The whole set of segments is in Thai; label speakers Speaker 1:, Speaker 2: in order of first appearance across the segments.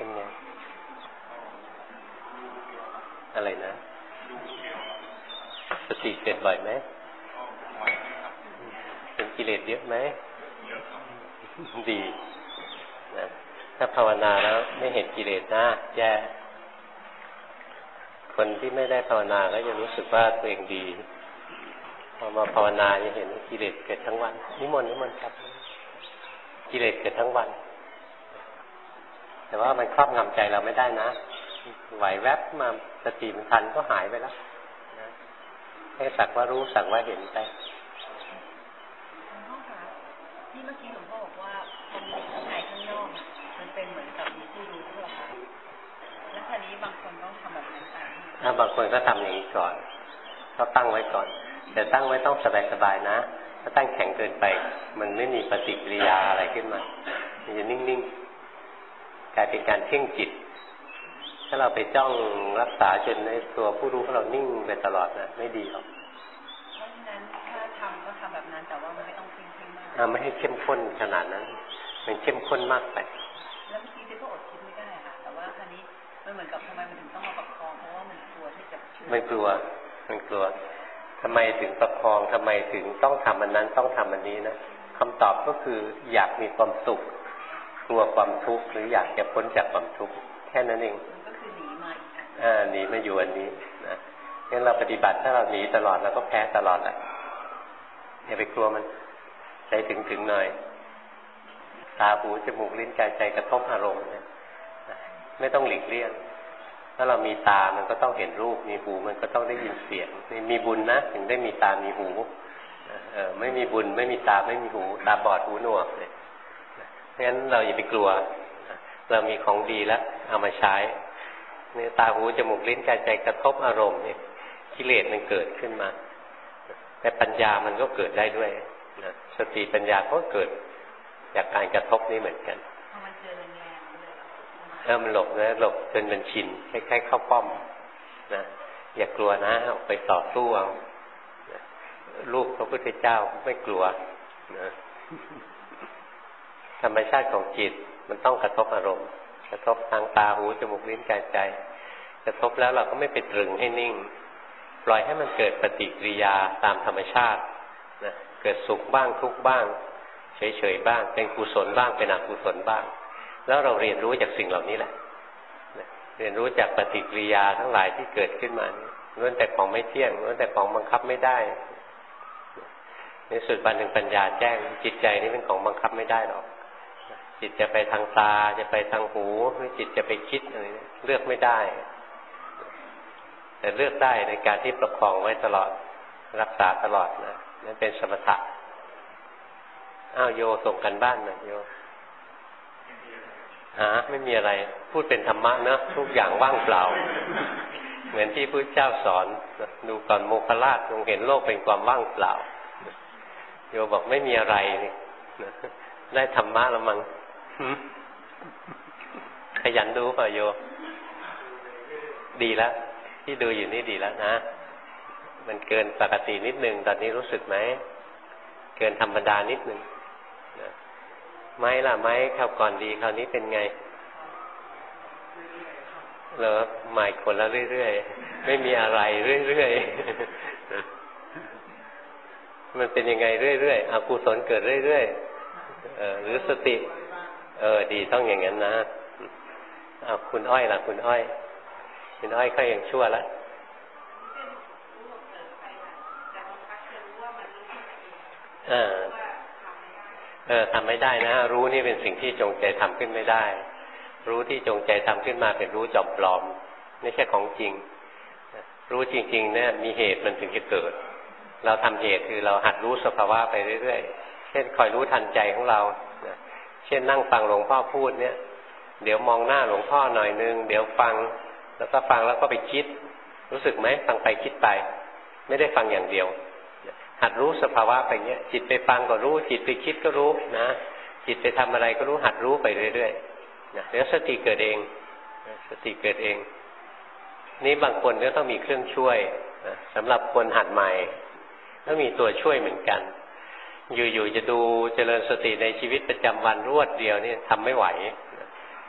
Speaker 1: เป็นไงอะไรนะสติเกิดบ่อยไหมเป็นกิเลสเยอะไหมดีนะถ้าภาวนาแล้วไม่เห็นกิเลสนะแย่คนที่ไม่ได้ภาวนาก็จะรู้สึกว่าตัวเองดีพอมาภาวนาจะเห็นกิเลสเกิดทั้งวันนิมนต์ครับกิเลสเกิดทั้งวันแต่ว่ามันครอบงำใจเราไม่ได้นะไหวแวบมาสติมันทันก็หายไปแล้วนะให้สักว่ารู้สักว่าเห็นไป
Speaker 2: ที่เมื่อกี้หลวงพ่อบอกว่าคนข้างในข้างนอกมันเป็นเหมือนกับมีผู้รู้ทั่วไปแล้วคราวนี้บางคนต้องทำแบบนั้นตาม
Speaker 1: บางคนก็ทำอย่างนี้ก่อนเขาตั้งไว้ก่อนแต่ตั้งไว้ต้องสบายๆนะถ้าตั้งแข็งเกินไปมันไม่มีปฏิกิริยาอะไรขึ้นมามันจะนิ่งๆกลายเป็นการเพ่งจิตถ้าเราไปจ้องรักษาจนในตัวผู้รู้ของเรานิ่งไปตลอดนะไม่ดีหรอก
Speaker 2: เพราะฉะนั้นถ้าทำก็ทำแบบนั้นแต่ว่ามันไม่ต้องเพ่งมาก
Speaker 1: ไม่ให้เข้มข้นขนาดนั้นมันเข้มข้นมากไป
Speaker 2: แล้วเมื่อกี้ก็อดคิดไม่ได้ค่ะแต่ว่าคราวนี้มันเหมือนกับทำไมมันถึงต้องมาประคองเพราะว่ามันกลัวที่จะ
Speaker 1: มันกลัวทำไมถึงประคองทำไมถึงต้องทำอันนั้นต้องทำอันนี้นะคำตอบก็คืออยากมีความสุขกลัวความทุกข์หรืออยากจะพ้นจากความทุกข์แค่นั้นเอง
Speaker 2: ก็คือหนีมา
Speaker 1: หนีมาอยู่อันนี้นะงั้นเราปฏิบัติถ้าเราหนีตลอดเราก็แพ้ตลอดแหละอย่าไปกลัวมันใจถึงหน่อยตาหูจมูกลิ้นกายใจกระทบอารมณ์เนี่ยไม่ต้องหลีกเลี่ยงถ้าเรามีตามันก็ต้องเห็นรูปมีหูมันก็ต้องได้ยินเสียงมีบุญนะถึงได้มีตามีหูไม่มีบุญไม่มีตาไม่มีหูตาบอดหูหนวกเลยเพราะฉะนั้นเราอย่าไปกลัวเรามีของดีแล้วเอามาใช้เนี่ยตาหูจมูกลิ้นกายใจกระทบอารมณ์เนี่ยกิเลสมันเกิดขึ้นมาแต่ปัญญามันก็เกิดได้ด้วยนะสติปัญญาก็เกิดจากการกระทบนี้เหมือนกันมันหลบนะหลบจนมันชินคล้ายๆเข้าป้อมนะอย่ากลัวนะออกไปต่อสู้เอาลูกพระพุทธเจ้าไม่กลัวนะธรรมชาติของจิตมันต้องกระทบอารมณ์กระทบทางตาหูจมูกลิ้นกายใจกระทบแล้วเราก็ไม่ไปตรึงให้นิ่งปล่อยให้มันเกิดปฏิกิริยาตามธรรมชาตินะเกิดสุขบ้างทุกข์บ้างเฉยๆบ้างเป็นกุศลบ้างเป็นอกุศลบ้างแล้วเราเรียนรู้จากสิ่งเหล่านี้แหละเรียนรู้จากปฏิกิริยาทั้งหลายที่เกิดขึ้นมาล้วนแต่ของไม่เที่ยงล้วนแต่ของบังคับไม่ได้ในสุดวันหนึ่งปัญญาแจ้งจิตใจนี้เป็นของบังคับไม่ได้หรอกจิตจะไปทางตาจะไปทางหูหรือจิตจะไปคิดอะไรเลือกไม่ได้แต่เลือกได้ในการที่ประคองไว้ตลอดรักษาตลอดนะนั่นเป็นสมถะโยส่งกันบ้านนะโยไม่มีอะไรพูดเป็นธรรมะเนอะทุกอย่างว่างเปล่าเหมือนที่พระเจ้าสอนดูก่อนโมคคัลลาชทรงเห็นโลกเป็นความว่างเปล่าโยบอกไม่มีอะไรได้ธรรมะละมั้งขยันดูป่ะโยดีแล้วที่ดูอยู่นี่ดีแล้วนะมันเกินปกตินิดนึงตอนนี้รู้สึกไหมเกินธรรมดานิดนึงไม้ล่ะไม้คราวก่อนดีคราวนี้เป็นไงเหรอใหม่คนละเรื่อยๆไม่มีอะไรเรื่อยๆมันเป็นยังไงเรื่อยๆอกุศลเกิดเรื่อยๆหรือสติดีต้องอย่างนั้นนะคุณอ้อยล่ะคุณอ้อยก็ยังชั่วแล้วทำไม่ได้นะรู้นี่เป็นสิ่งที่จงใจทำขึ้นไม่ได้รู้ที่จงใจทำขึ้นมาเป็นรู้จอมปลอมไม่ใช่ของจริงรู้จริงๆเนี่ยมีเหตุมันถึงจะเกิดเราทำเหตุคือเราหัดรู้สภาวะไปเรื่อยๆเช่นคอยรู้ทันใจของเราเช่นนั่งฟังหลวงพ่อพูดเนี่ยเดี๋ยวมองหน้าหลวงพ่อหน่อยนึงเดี๋ยวฟังแล้วก็ฟังแล้วก็ไปคิดรู้สึกไหมฟังไปคิดไปไม่ได้ฟังอย่างเดียวหัดรู้สภาวะไปเงี้ยจิตไปฟังก็รู้จิตไปคิดก็รู้นะจิตไปทำอะไรก็รู้หัดรู้ไปเรื่อยๆนะแล้วสติเกิดเองสติเกิดเองนี่บางคนก็ต้องมีเครื่องช่วยนะสำหรับคนหัดใหม่ต้องมีตัวช่วยเหมือนกันอยู่ๆจะดูเจริญสติในชีวิตประจำวันรวดเดียวนี่ทำไม่ไหว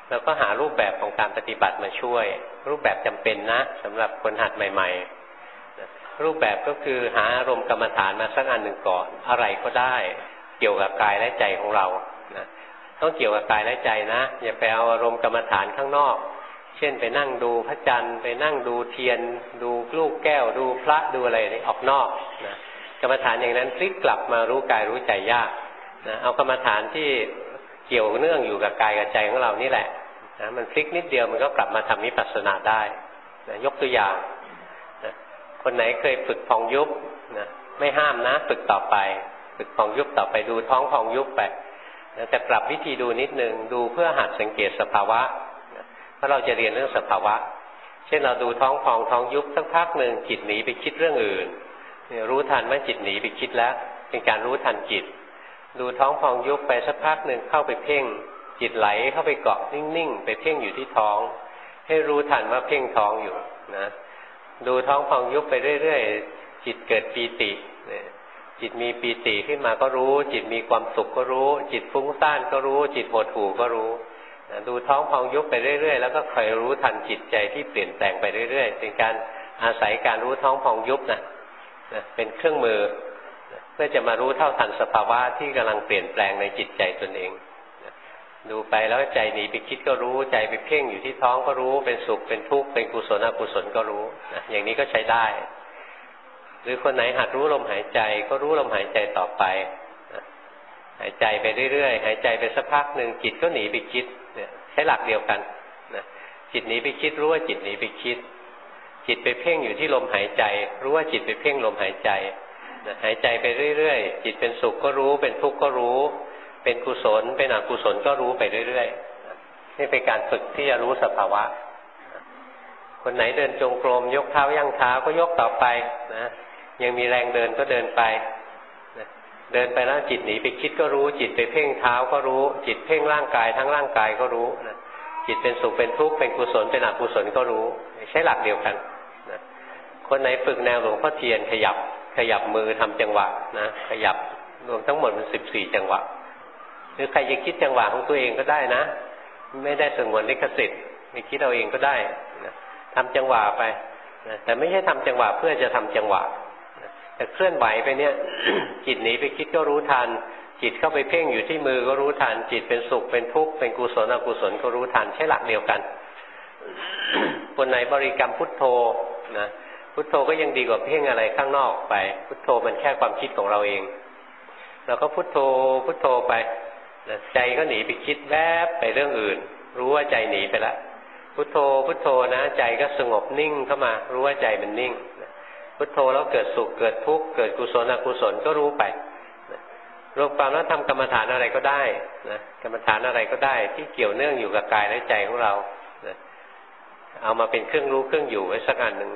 Speaker 1: เราก็หารูปแบบของการปฏิบัติมาช่วยรูปแบบจำเป็นนะสำหรับคนหัดใหม่ๆรูปแบบก็คือหาอารมณ์กรรมฐานมาสักอันหนึ่งก่อนอะไรก็ได้เกี่ยวกับกายและใจของเรานะต้องเกี่ยวกับกายและใจนะอย่าไปเอาอารมณ์กรรมฐานข้างนอกเช่นไปนั่งดูพระจันทร์ไปนั่งดูเทียนดูลูกแก้วดูพระดูอะไรนี่ออกนอกนะกรรมฐานอย่างนั้นพลิกกลับมารู้กายรู้ใจยากนะเอากรรมฐานที่เกี่ยวเนื่องอยู่กับกายกับใจของเรานี่แหละนะมันพลิกนิดเดียวมันก็กลับมาทำวิปัสสนาได้นะยกตัวอย่างนะคนไหนเคยฝึกพองยุบนะไม่ห้ามนะฝึกต่อไปฝึกพองยุบต่อไปดูท้องพองยุบไปนะแต่ปรับวิธีดูนิดนึงดูเพื่อหัดสังเกตสภาวะนะเพราะเราจะเรียนเรื่องสภาวะเช่นเราดูท้องพองท้องยุบสักพักหนึ่งจิตหนีไปคิดเรื่องอื่นรู้ทันว่าจิตหนีไปคิดแล้วเป็นการรู้ทันจิตดูท้องพองยุบไปสักพักหนึ่งเข้าไปเพ่งจิตไหลเข้าไปเกาะนิ่งๆไปเพ่งอยู่ที่ท้องให้รู้ทันว่าเพ่งท้องอยู่นะดูท้องพองยุบไปเรื่อยๆจิตเกิดปีติจิตมีปีติขึ้นมาก็รู้จิตมีความสุขก็รู้จิตฟุ้งซ่านก็รู้จิตหดหู่ก็รู้ดูท้องพองยุบไปเรื่อยๆแล้วก็คอยรู้ทันจิตใจที่เปลี่ยนแปลงไปเรื่อยๆเป็นการอาศัยการรู้ท้องพองยุบนะเป็นเครื่องมือเพื่อจะมารู้เท่าทันสภาวะที่กำลังเปลี่ยนแปลงในจิตใจตนเองดูไปแล้วใจหนีไปคิดก็รู้ใจไปเพ่งอยู่ที่ท้องก็รู้เป็นสุขเป็นทุกข์เป็นกุศลอกุศลก็รู้นะอย่างนี้ก็ใช้ได้หรือคนไหนหัดรู้ลมหายใจก็รู้ลมหายใจต่อไปหายใจไปเรื่อยๆหายใจไปสักพักหนึ่งจิตก็หนีไปคิดเนี่ยใช้หลักเดียวกันนะจิตหนีไปคิดรู้ว่าจิตหนีไปคิดจิตไปเพ่งอยู่ที่ลมหายใจรู้ว่าจิตไปเพ่งลมหายใจหายใจไปเรื่อยๆจิตเป็นสุขก็รู้เป็นทุกข์ก็รู้เป็นกุศลเป็นอกุศลก็รู้ไปเรื่อยๆนี่เป็นการฝึกที่จะรู้สภาวะคนไหนเดินจงกรมยกเท้าย่างเท้าก็ยกต่อไปนะยังมีแรงเดินก็เดินไปนะเดินไปแล้วจิตหนีไปคิดก็รู้จิตไปเพ่งเท้าก็รู้จิตเพ่งร่างกายทั้งร่างกายก็รู้นะจิตเป็นสุขเป็นทุกข์เป็นกุศลเป็นอกุศลก็รู้ใช้หลักเดียวกันนะคนไหนฝึกแนวหลวงพ่อเทียนขยับมือทำจังหวะนะขยับรวมทั้งหมดมัน14 จังหวะหรือใครจะคิดจังหวะของตัวเองก็ได้นะไม่ได้สงวนลิขสิทธิ์ไม่คิดเอาเองก็ได้นะทำจังหวะไปนะแต่ไม่ใช่ทำจังหวะเพื่อจะทำจังหวะนะแต่เคลื่อนไหวไปเนี่ย จิตหนีไปคิดก็รู้ทันจิตเข้าไปเพ่งอยู่ที่มือก็รู้ทันจิตเป็นสุขเป็นทุกข์เป็นกุศลอกุศลก็รู้ทันใช้หลักเดียวกัน คนไหนบริกรรมพุทโธนะพุทโธก็ยังดีกว่าเพ่งอะไรข้างนอกไปพุทโธมันแค่ความคิดของเราเองเราก็พุทโธพุทโธไปใจก็หนีไปคิดแวบไปเรื่องอื่นรู้ว่าใจหนีไปแล้วพุทโธพุทโธนะใจก็สงบนิ่งเข้ามารู้ว่าใจมันนิ่งพุทโธแล้วเกิดสุขเกิดทุกข์เกิดกุศลอกุศลก็รู้ไปรวมความแล้วทำกรรมฐานอะไรก็ได้นะกรรมฐานอะไรก็ได้ที่เกี่ยวเนื่องอยู่กับกายและใจของเรานะเอามาเป็นเครื่องรู้เครื่องอยู่ไว้สักอันหนึ่ง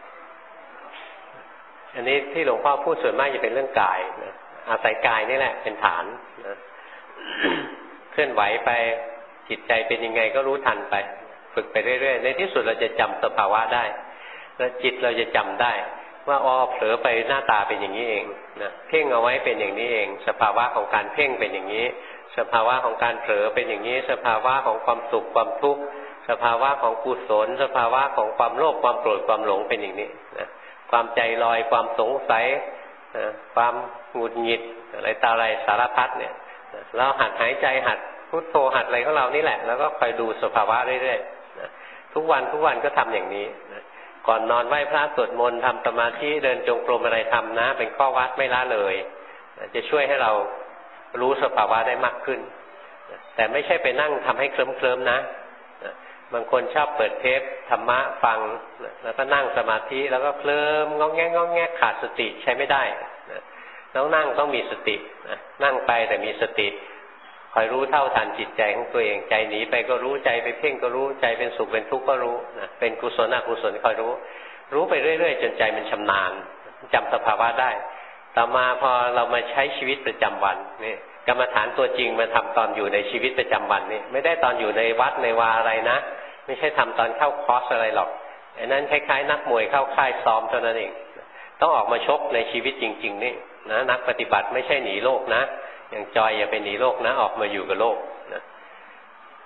Speaker 1: อันนี้ที่หลวงพ่อพูดส่วนมากจะเป็นเรื่องกายนะอาศัยกายนี่แหละเป็นฐานนะเคลื่อนไหวไปจิตใจเป็นยังไงก็รู้ทันไปฝึกไปเรื่อยๆในที่สุดเราจะจำสภาวะได้แล้วจิตเราจะจำได้ว่าเผลอไปหน้าตาเป็นอย่างนี้เองนะเพ่งเอาไว้เป็นอย่างนี้เองสภาวะของการเพ่งเป็นอย่างนี้สภาวะของการเผลอเป็นอย่างนี้สภาวะของความสุขความทุกข์สภาวะของกุศลสภาวะของความโลภความโกรธความหลงเป็นอย่างนี้นะความใจลอยความสงสัยความหงุดหงิดอะไรตาอะไรสารพัดเนี่ยเราหัดหายใจหัดพุทโธหัดอะไรของเรานี่แหละแล้วก็คอยดูสภาวะเรื่อยๆทุกวันก็ทำอย่างนี้ก่อนนอนไหว้พระสวดมนต์ทำสมาธิเดินจงกรมอะไรทำนะเป็นข้อวัดไม่ละเลยจะช่วยให้เรารู้สภาวะได้มากขึ้นแต่ไม่ใช่ไปนั่งทำให้เคลิ้มๆนะบางคนชอบเปิดเทปธรรมะฟังแล้วก็นั่งสมาธิแล้วก็เคลิ้มงองแงขาดสติใช้ไม่ได้ต้องนั่งต้องมีสตินั่งไปแต่มีสติคอยรู้เท่าทันจิตใจของตัวเองใจหนีไปก็รู้ใจไปเพ่งก็รู้ใจเป็นสุขเป็นทุกข์ก็รู้นะเป็นกุศลอกุศลคอยรู้ไปเรื่อยๆจนใจมันชำนาญจำสภาวะได้ต่อมาพอเรามาใช้ชีวิตประจำวันนี่กรรมฐานตัวจริงมาทำตอนอยู่ในชีวิตประจำวันนี่ไม่ได้ตอนอยู่ในวัดในวาอะไรนะไม่ใช่ทำตอนเข้าคอร์สอะไรหรอกอันนั้นคล้ายๆนักมวยเข้าค่ายซ้อมเท่านั้นเองต้องออกมาชกในชีวิตจริงๆนี่นะนักปฏิบัติไม่ใช่หนีโลกนะอย่างจอยอย่าไปหนีโลกนะออกมาอยู่กับโลกนะ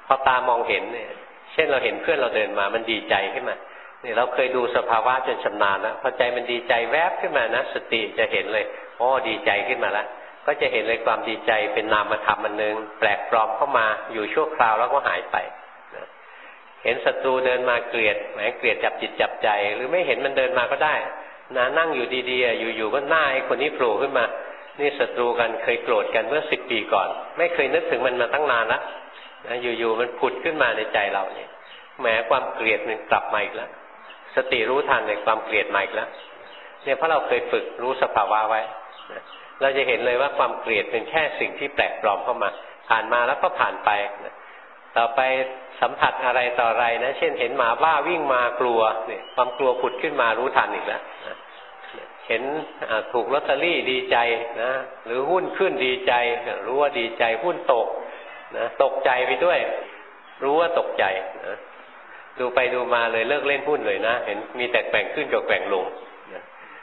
Speaker 1: พอตามองเห็นเนี่ยเช่นเราเห็นเพื่อนเราเดินมามันดีใจขึ้นมาเนี่ยเราเคยดูสภาวะจนชำนาญแล้วพอใจมันดีใจแวบขึ้นมานะสติจะเห็นเลยอ๋อดีใจขึ้นมาแล้วก็จะเห็นเลยความดีใจเป็นนามธรรมอันนึงแปลกปลอมเข้ามาอยู่ชั่วคราวแล้วก็หายไปนะเห็นศัตรูเดินมาเกลียดแหมเกลียดจับจิตจับใจหรือไม่เห็นมันเดินมาก็ได้นะนั่งอยู่ดีๆอยู่ๆก็หน้าไอ้คนนี้โผล่ขึ้นมานี่ศัตรูกันเคยโกรธกันเมื่อ10 ปีก่อนไม่เคยนึกถึงมันมาตั้งนานแล้วนะอยู่ๆมันผุดขึ้นมาในใจเราเนี่ยแหมความเกลียดมันกลับมาอีกแล้วสติรู้ทันในความเกลียดมาอีกแล้วเนี่ยเพราะเราเคยฝึกรู้สภาวะไว้นะเราจะเห็นเลยว่าความเกลียดเป็นแค่สิ่งที่แปลกปลอมเข้ามาผ่านมาแล้วก็ผ่านไปนะต่อไปสัมผัสอะไรต่ออะไรนะเช่นเห็นหมาบ้าวิ่งมากลัวเนี่ยความกลัวผุดขึ้นมารู้ทันอีกแล้วนะเห็นถูกลอตเตอรี่ดีใจนะหรือหุ้นขึ้นดีใจรู้ว่าดีใจหุ้นตกนะตกใจไปด้วยรู้ว่าตกใจนะดูไปดูมาเลยเลิกเล่นหุ้นเลยนะเห็นมีแต่แกว่งขึ้นกับแกว่งลงนะ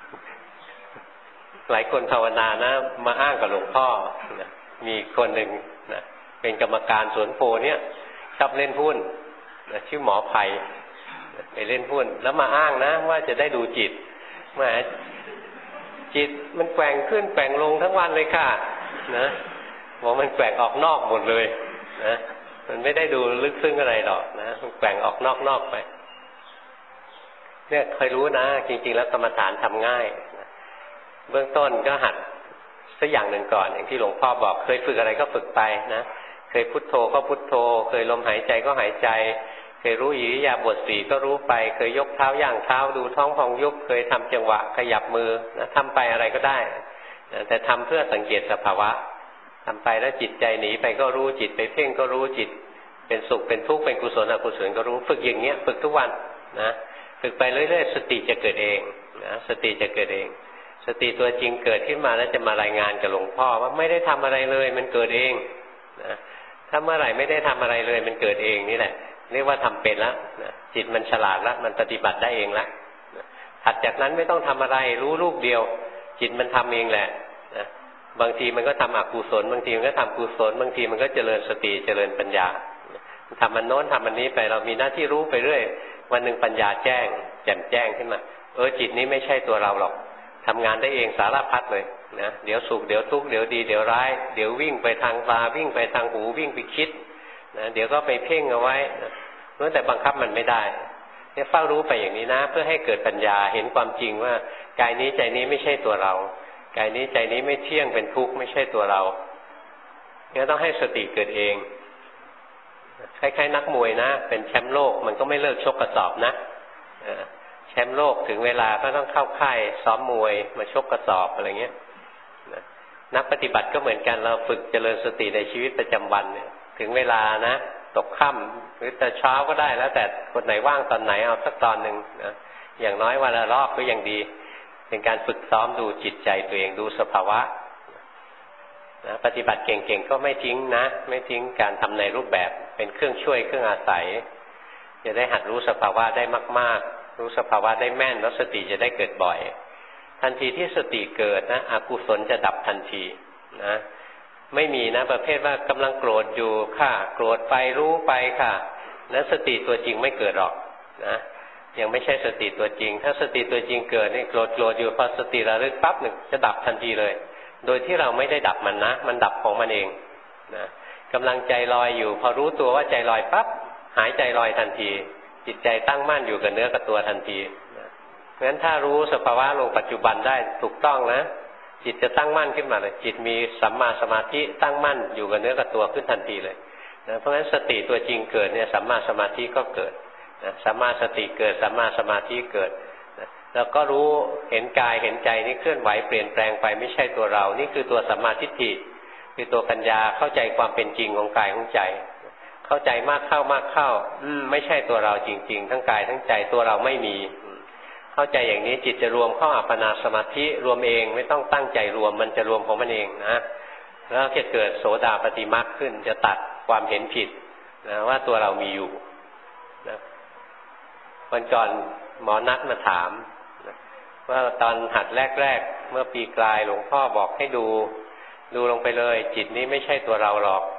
Speaker 1: หลายคนภาวนานะมาอ้างกับหลวงพ่อนะมีคนหนึ่งนะเป็นกรรมการสวนโพเนี่ยชอบเล่นหุ้นนะชื่อหมอไผ่ไปเล่นหุ้นแล้วมาอ้างนะว่าจะได้ดูจิตมาจิตมันแกว่งขึ้นแกว่งลงทั้งวันเลยค่ะนะบอกมันแกว่งออกนอกหมดเลยนะมันไม่ได้ดูลึกซึ้งอะไรหรอกนะมันแกว่งออกนอกไปเนี่ยเคยรู้นะจริงๆแล้วกรรมฐานทำง่ายนะเบื้องต้นก็หัดสักอย่างหนึ่งก่อนอย่างที่หลวงพ่อบอกเคยฝึกอะไรก็ฝึกไปนะเคยพุทโธก็พุทโธเคยลมหายใจก็หายใจเคยรู้อิริยาบถ4ก็รู้ไปเคยยกเท้าย่างเท้าดูท้องพองยุบเคยทำจังหวะขยับมือนะทำไปอะไรก็ได้นะแต่ทำเพื่อสังเกตสภาวะทำไปแล้วจิตใจหนีไปก็รู้จิตไปเพ่งก็รู้จิตเป็นสุขเป็นทุกข์เป็นกุศลอกุศลก็รู้ฝึกอย่างเงี้ยฝึกทุกวันนะฝึกไปเรื่อยๆสติจะเกิดเองนะสติจะเกิดเองสติตัวจริงเกิดขึ้นมาแล้วจะมารายงานกับหลวงพ่อว่าไม่ได้ทำอะไรเลยมันเกิดเองนะถ้าเมื่อไหร่ไม่ได้ทำอะไรเลยมันเกิดเองนี่แหละเรียกว่าทำเป็นแล้วนะจิตมันฉลาดแล้วมันปฏิบัติได้เองแล้วนะถัดจากนั้นไม่ต้องทำอะไรรู้ลูกเดียวจิตมันทำเองแหละนะบางทีมันก็ทำอกุศลบางทีมันก็ทำกุศลบางทีมันก็เจริญสติเจริญปัญญาทำมันโน้นทำมันนี้ไปเรามีหน้าที่รู้ไปเรื่อยวันหนึ่งปัญญาแจ้งแจ่มแจ้งขึ้นมาจิตนี้ไม่ใช่ตัวเราหรอกทำงานได้เองสารพัดเลยนะเดี๋ยวสุขเดี๋ยวทุกข์เดี๋ยวดีเดี๋ยวร้ายเดี๋ยววิ่งไปทางตาวิ่งไปทางหูวิ่งไปคิดนะเดี๋ยวก็ไปเพ่งเอาไว้นะแต่บังคับมันไม่ได้เนี่ยเฝ้ารู้ไปอย่างนี้นะเพื่อให้เกิดปัญญาเห็นความจริงว่ากายนี้ใจนี้ไม่ใช่ตัวเรากายนี้ใจนี้ไม่เที่ยงเป็นทุกข์ไม่ใช่ตัวเราเนี่ยต้องให้สติเกิดเองคล้ายๆนักมวยนะเป็นแชมป์โลกมันก็ไม่เลิกชกกระสอบนะแชมป์โลกถึงเวลาก็ต้องเข้าค่ายซ้อมมวยมาชกกระสอบอะไรเงี้ยนักปฏิบัติก็เหมือนกันเราฝึกเจริญสติในชีวิตประจำวันเนี่ยถึงเวลานะตกค่ำหรือแต่เช้าก็ได้แล้วแต่คนไหนว่างตอนไหนเอาสักตอนหนึ่งนะอย่างน้อยวันละรอบก็ยังดีเป็นการฝึกซ้อมดูจิตใจตัวเองดูสภาวะนะปฏิบัติเก่งๆก็ไม่ทิ้งนะไม่ทิ้งการทำในรูปแบบเป็นเครื่องช่วยเครื่องอาศัยจะได้หัดรู้สภาวะได้มากๆรู้สภาวะได้แม่นแล้วสติจะได้เกิดบ่อยทันทีที่สติเกิดนะอกุศลจะดับทันทีนะไม่มีนะประเภทว่ากำลังโกรธอยู่ค่ะโกรธไปรู้ไปค่ะนั้นสติตัวจริงไม่เกิดหรอกนะยังไม่ใช่สติตัวจริงถ้าสติตัวจริงเกิดนี่โกรธอยู่พอสติระลึกปั๊บหนึ่งจะดับทันทีเลยโดยที่เราไม่ได้ดับมันนะมันดับของมันเองนะกำลังใจลอยอยู่พอรู้ตัวว่าใจลอยปั๊บหายใจลอยทันทีจิตใจตั้งมั่นอยู่กับเนื้อกับตัวทันทีนะเพราะฉะนั้นถ้ารู้สภาวะลงปัจจุบันได้ถูกต้องนะจิตจะตั้งมั่นขึ้นมาเลยจิตมีสัมมาสมาธิตั้งมั่นอยู่กับเนื้อกับตัวขึ้นทันทีเลยนะเพราะฉะนั้นสติตัวจริงเกิดเนี่ยสัมมาสมาธิก็เกิดนะสัมมาสติเกิดสัมมาสมาธิเกิดนะแล้วก็รู้เห็นกายเห็นใจนี่เคลื่อนไหวเปลี่ยนแปลงไปไม่ใช่ตัวเรานี่คือตัวสัมมาทิฏฐิคือตัวปัญญาเข้าใจความเป็นจริงของกายของใจเข้าใจมากเข้ไม่ใช่ตัวเราจริงๆทั้งกายทั้งใจตัวเราไม่มีเข้าใจอย่างนี้จิตจะรวมเข้าอัปปนาสมาธิรวมเองไม่ต้องตั้งใจรวมมันจะรวมของมันเองนะแล้วจะเกิดโสดาปัตติมรรคขึ้นจะตัดความเห็นผิดนะว่าตัวเรามีอยู่นะวันก่อนหมอนัดมาถามนะว่าตอนหัดแรกๆเมื่อปีกลายหลวงพ่อบอกให้ดูลงไปเลยจิตนี้ไม่ใช่ตัวเราหรอก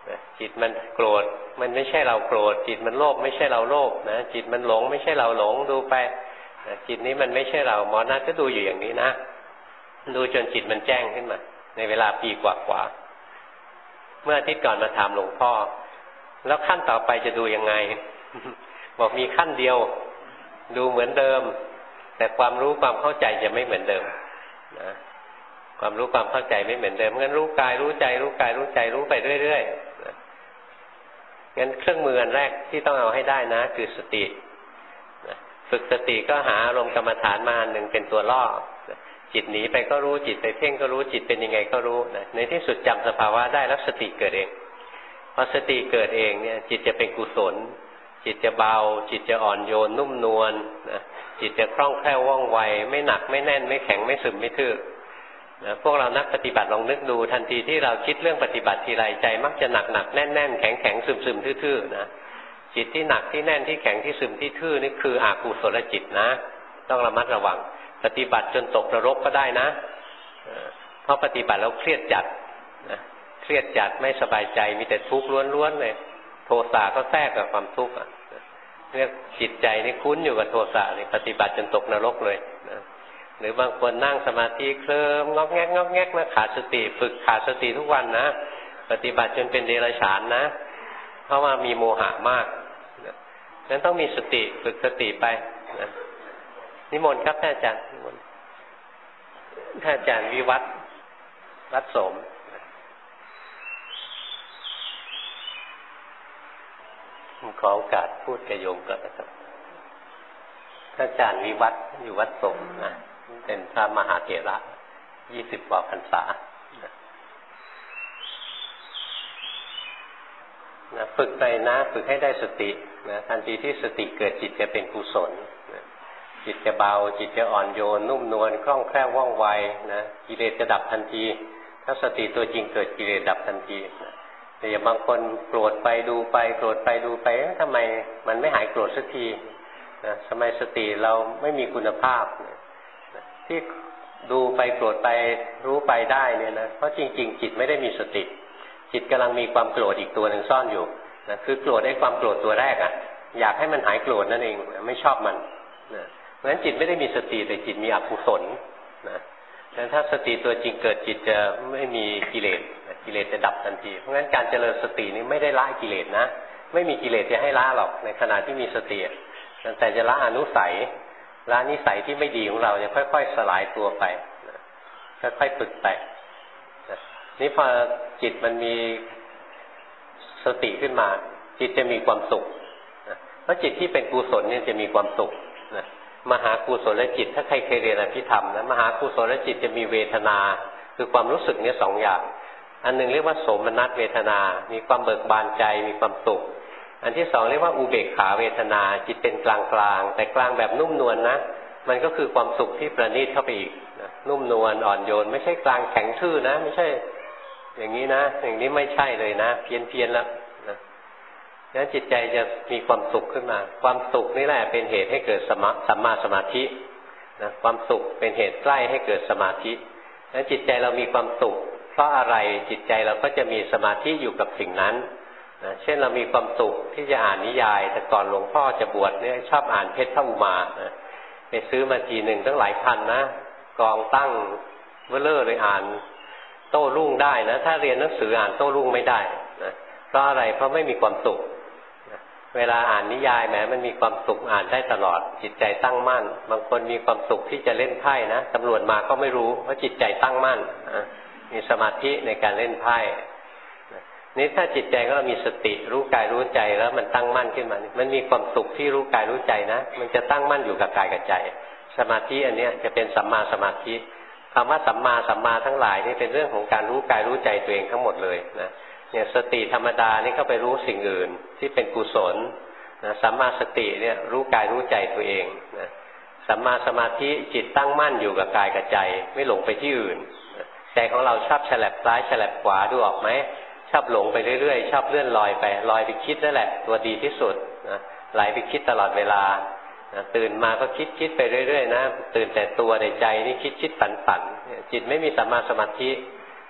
Speaker 1: จิตมันโกรธมันไม่ใช่เราโกรธจิตมันโลภไม่ใช่เราโลภนะจิตมันหลงไม่ใช่เราหลงดูไปจิตนี้มันไม่ใช่เราหมอนัทก็ดูอยู่อย่างนี้นะดูจนจิตมันแจ้งขึ้นมาในเวลาปีกว่าเมื่ออาทิตย์ก่อนมาถามหลวงพ่อแล้วขั้นต่อไปจะดูยังไง บอกมีขั้นเดียวดูเหมือนเดิมแต่ความรู้ความเข้าใจจะไม่เหมือนเดิมนะความรู้ความเข้าใจไม่เหมือนเดิมงั้นรู้กายรู้ใจรู้กายรู้ใจรู้ไปเรื่อยๆนะงั้นเครื่องมืออันแรกที่ต้องเอาให้ได้นะคือสตินะฝึกสติก็หาอารมณ์กรรมฐานมาอันหนึ่งเป็นตัวล่อนะจิตหนีไปก็รู้จิตไปเพ่งก็รู้จิตเป็นยังไงก็รู้นะในที่สุดจำสภาวะได้แล้วสติเกิดเองพอสติเกิดเองเนี่ยจิตจะเป็นกุศลจิตจะเบาจิตจะอ่อนโยนนุ่มนวลนะจิตจะคล่องแคล่วว่องไวไม่หนักไม่แน่นไม่แข็งไม่ซึมไม่ทื่อนะพวกเรานักปฏิบัติลองนึกดูทันทีที่เราคิดเรื่องปฏิบัติทีไรใจมักจะหนักหนักแน่นแน่นแข็งแข็งซึมซึมทื่อๆนะจิตที่หนักที่แน่นที่แข็งที่ซึมที่ทื่อนี่คืออกุศลจิตนะต้องระมัดระวังปฏิบัติจนตกนรกก็ได้นะเพราะปฏิบัติแล้วเครียดจัดนะเครียดจัดไม่สบายใจมีแต่ทุกข์ล้วนๆเลยโทสะก็แทรกกับความทุกข์เรียกจิตใจนี่คุ้นอยู่กับโทสะนี่ปฏิบัติจนตกนรกเลยนะหรือบางคนนั่งสมาธิเคลิ้มงอกแงกงอกแงกนะขาดสติฝึกขาดสติทุกวันนะปฏิบัติจนเป็นเดรัจฉานนะเพราะว่ามีโมหะมากนั้นต้องมีสติฝึกสติไปนะนิมนต์ครับท่านอาจารย์นิมนต์ท่านอาจารย์วิวัฒน์รัตน์สมขอโอกาสพูดกับโยมก่อนนะครับท่านอาจารย์วิวัฒน์อยู่วัดสมนะเป็นพระมหาเถระ20 กว่าพรรษานะฝึกไปนะฝึกให้ได้สตินะทันทีที่สติเกิดจิตจะเป็นกุศลนะจิตจะเบาจิตจะอ่อนโยนนุ่มนวลคล่องแคล่วว่องไวนะกิเลสจะดับทันทีถ้าสติตัวจริงเกิดกิเลสดับทันทีนะแต่อย่างบางคนโกรธไปดูไปโกรธไปดูไปทำไมมันไม่หายโกรธสักทีนะทำไมสติเราไม่มีคุณภาพนะที่ดูไปโกรธไปรู้ไปได้เนี่ยนะเพราะจริงๆจิตไม่ได้มีสติจิตกำลังมีความโกรธอีกตัวหนึ่งซ่อนอยู่นะคือโกรธไอ้ความโกรธตัวแรกอ่ะอยากให้มันหายโกรธนั่นเองไม่ชอบมันนะเพราะฉะนั้นจิตไม่ได้มีสติแต่จิตมีอกุศลนะดังนั้นถ้าสติตัวจริงเกิดจิตจะไม่มีกิเลสกิเลสจะดับทันทีเพราะฉะนั้นการเจริญสตินี้ไม่ได้ละกิเลสนะไม่มีกิเลสจะให้ละหรอกในขณะที่มีสติแต่จะละอนุสัยละนิสัยที่ไม่ดีของเราจะค่อยๆสลายตัวไปค่อยๆฝึกไปนี่พอจิตมันมีสติขึ้นมาจิตจะมีความสุขเพราะจิตที่เป็นกุศลเนี่ยจะมีความสุขมหากุศลจิตถ้าใครเคยเรียนอภิธรรมนะมหากุศลจิตจะมีเวทนาคือความรู้สึกเนี่ย2 อย่างอันหนึ่งเรียกว่าโสมนัสเวทนามีความเบิกบานใจมีความสุขอันที่2เรียกว่าอุเบกขาเวทนาจิตเป็นกลางๆแต่กลางแบบนุ่มนวลนะมันก็คือความสุขที่ประณีตเข้าไปอีกนะนุ่มนวลอ่อนโยนไม่ใช่กลางแข็งทื่อนะไม่ใช่อย่างนี้นะอย่างนี้ไม่ใช่เลยนะเพี้ยนแล้วนะงั้นจิตใจจะมีความสุขขึ้นมาความสุขนี่แหละเป็นเหตุให้เกิดสัมมาสมาธินะความสุขเป็นเหตุใกล้ให้เกิดสมาธิงั้นจิตใจเรามีความสุขเพราะอะไรจิตใจเราก็จะมีสมาธิอยู่กับสิ่งนั้นนะเช่นเรามีความสุขที่จะอ่านนิยายแต่ก่อนหลวงพ่อจะบวชเนี่ยชอบอ่านเพชรพระอุมานะไปซื้อมาทีหนึ่งตั้งหลายพันนะกองตั้งเบ้อเร่อเลยอ่านโต้รุ่งได้นะถ้าเรียนหนังสืออ่านโต้รุ่งไม่ได้นะเพราะอะไรเพราะไม่มีความสุขนะเวลาอ่านนิยายแม้มันมีความสุขอ่านได้ตลอดจิตใจตั้งมั่นบางคนมีความสุขที่จะเล่นไพ่นะตำรวจมาก็ไม่รู้เพราะจิตใจตั้งมั่นนะมีสมาธิในการเล่นไพ่นี่ถ้าจิตใจของเรามีสติรู้กายรู้ใจแล้วมันตั้งมั่นขึ้นมามันมีความสุขที่รู้กายรู้ใจนะมันจะตั้งมั่นอยู่กับกายกับใจสมาธิอันนี้จะเป็นสัมมาสมาธิคำว่าสัมมาทั้งหลายนี่เป็นเรื่องของการรู้กายรู้ใจตัวเองทั้งหมดเลยนะเนี่ยสติธรรมดานี่ก็ไปรู้สิ่งอื่นที่เป็นกุศลนะสัมมาสติเนี่ยรู้กายรู้ใจตัวเองนะสัมมาสมาธิจิตตั้งมั่นอยู่กับกายกับใจไม่หลงไปที่อื่นใจของเราชอบฉลับซ้ายฉลับขวาดูออกไหมชอบหลงไปเรื่อยๆชอบเลื่อนลอยไปคิดนั่นแหละตัวดีที่สุดนะไหลไปคิดตลอดเวลานะตื่นมาก็คิดไปเรื่อยๆนะตื่นแต่ตัวในใจนี่คิดฝันจิตไม่มีสัมมาสมาธิ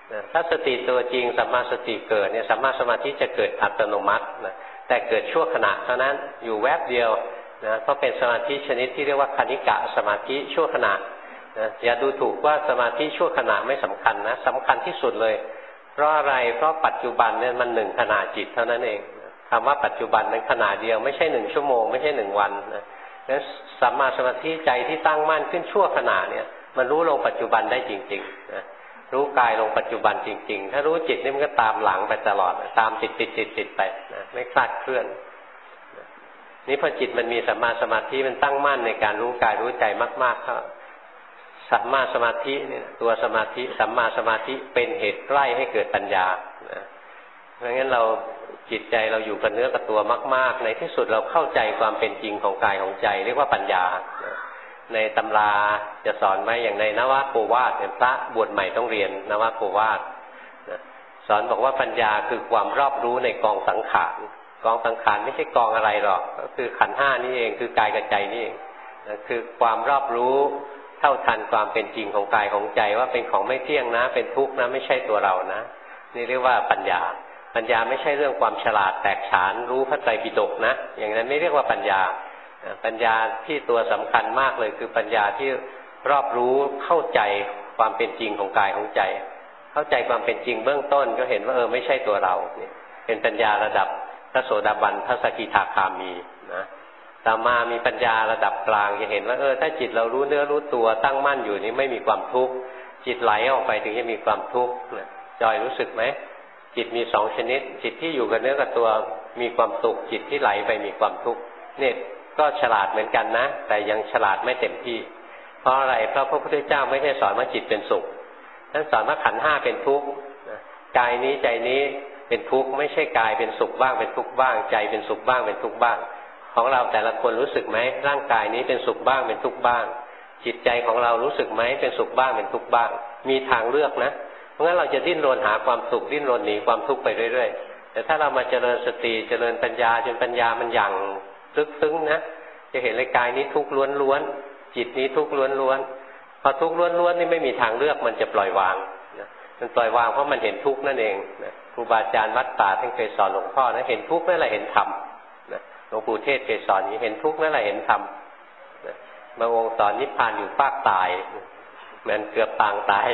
Speaker 1: ถ้าสติตัวจริงสัมมาสติเกิดเนี่ยสัมมาสมาธิจะเกิดอัตโนมัตินะแต่เกิดชั่วขณะเท่านั้นอยู่แวบเดียวนะเพราะเป็นสมาธิชนิดที่เรียกว่าคณิกะสมาธิชั่วขณะนะอย่าดูถูกว่าสมาธิชั่วขณะไม่สำคัญนะสำคัญที่สุดเลยเพราะอะไรเพราะปัจจุบันเนี่ยมัน1ขณะจิตเท่านั้นเองคำว่าปัจจุบันนั้นขณะเดียวไม่ใช่1ชั่วโมงไม่ใช่1วันนะนั้นสัมมาสมาธิใจที่ตั้งมั่นขึ้นชั่วขณะเนี่ยมันรู้ลงปัจจุบันได้จริงๆนะรู้กายลงปัจจุบันจริงๆถ้ารู้จิตนี่มันก็ตามหลังไปตลอดตามติดไปนะไม่คลาดเคลื่อนนี่พอจิตมันมีสัมมาสมาธิมันตั้งมั่นในการรู้กายรู้ใจมากๆครับสัมมาสมาธิเนี่ยตัวสมาธิสัมมาสมาธิเป็นเหตุใกล้ให้เกิดปัญญาเพราะงั้นเราจิตใจเราอยู่กับเนื้อกับตัวมากๆในที่สุดเราเข้าใจความเป็นจริงของกายของใจเรียกว่าปัญญาในตำราจะสอนไว้อย่างในนวโกวาทเนี่ยพระบวชใหม่ต้องเรียนนวโกวาทสอนบอกว่าปัญญาคือความรอบรู้ในกองสังขารกองสังขารไม่ใช่กองอะไรหรอกก็คือขันธ์ห้านี่เองคือกายกับใจนี่เองคือความรอบรู้เท่าทันความเป็นจริงของกายของใจว่าเป็นของไม่เที่ยงนะเป็นทุกข์นะไม่ใช่ตัวเรานะนี่เรียกว่าปัญญาปัญญาไม่ใช่เรื่องความฉลาดแตกฉานรู้พระไตรปิฎกนะอย่างนั้นไม่เรียกว่าปัญญาปัญญาที่ตัวสำคัญมากเลยคือปัญญาที่รอบรู้เข้าใจความเป็นจริงของกายของใจเข้าใจความเป็นจริงเบื้องต้นก็เห็นว่าไม่ใช่ตัวเราเนี่ยเป็นปัญญาระดับพระโสดาบันพระสกิทาคามีนะต่อมามีปัญญาระดับกลางจะเห็นว่าถ้าจิตเรารู้เนื้อรู้ตัวตั้งมั่นอยู่นี่ไม่มีความทุกข์จิตไหลออกไปถึงจะมีความทุกข์จอยรู้สึกไหมจิตมี2ชนิดจิตที่อยู่กับเนื้อกับตัวมีความสุขจิตที่ไหลไปมีความทุกข์เนี่ยก็ฉลาดเหมือนกันนะแต่ยังฉลาดไม่เต็มที่เพราะอะไรเพราะพระพุทธเจ้าไม่ได้สอนว่าจิตเป็นสุขท่านสอนว่าขันธ์ห้าเป็นทุกข์กายนี้ใจนี้เป็นทุกข์ไม่ใช่กายเป็นสุขบ้างเป็นทุกข์บ้างใจเป็นสุขบ้างเป็นทุกข์บ้างของเราแต่ละคนรู้สึกไหมร่างกายนี้เป็นสุขบ้างเป็นทุกข์บ้างจิตใจของเรารู้สึกไหมเป็นสุขบ้างเป็นทุกข์บ้างมีทางเลือกนะเพราะงั้นเราจะดิ้นรนหาความสุขดิ้นรนหนีความทุกข์ไปเรื่อยๆแต่ถ้าเรามาเจริญสติเจริญปัญญาจนปัญญามันอย่างลึกซึ้งนะจะเห็นเลยกายนี้ทุกข์ล้วนๆจิตนี้ทุกข์ล้วนๆพอทุกข์ล้วนๆนี่ไม่มีทางเลือกมันจะปล่อยวางนะมันปล่อยวางเพราะมันเห็นทุกข์นั่นเองนะครูบาอาจารย์วัดป่าท่านเคยสอนหลวงพ่อนะเห็นทุกข์นั่นแหละเห็นธรรมนะหลวงปู่เทศเคยสอนนี้เห็นทุกข์นั่นแหละเห็นธรรมนะบางองค์สอนนิพพานอยู่ภาคตายเหมือนเกือบปางตาย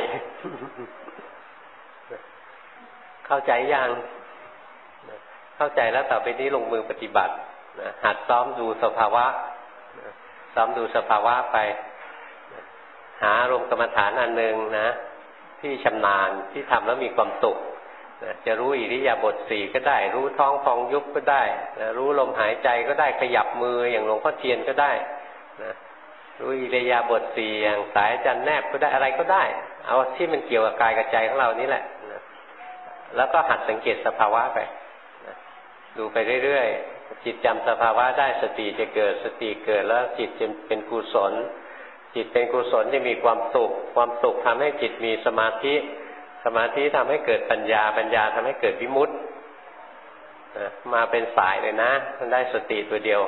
Speaker 1: เข้าใจยังเข้าใจแล้วต่อไปนี้ลงมือปฏิบัติหัดซ้อมดูสภาวะซ้อมดูสภาวะไปหาอารมณ์กรรมฐานอันหนึ่งนะที่ชำนาญที่ทำแล้วมีความสุขจะรู้อิริยาบถ4ก็ได้รู้ท้องพองยุบก็ได้รู้ลมหายใจก็ได้ขยับมืออย่างหลวงพ่อเทียนก็ได้รู้อิริยาบถ4อย่างสายจันแนบก็ได้อะไรก็ได้เอาที่มันเกี่ยวกับกายกับใจของเรานี่แหละแล้วก็หัดสังเกตสภาวะไปดูไปเรื่อยๆจิตจำสภาวะได้สติจะเกิดสติเกิดแล้วจิตจะเป็นกุศลจิตเป็นกุศลจะมีความสุขความสุขทำให้จิตมีสมาธิสมาธิทำให้เกิดปัญญาปัญญาทำให้เกิดวิมุตติมาเป็นสายเลยนะมันได้สติตัวเดียว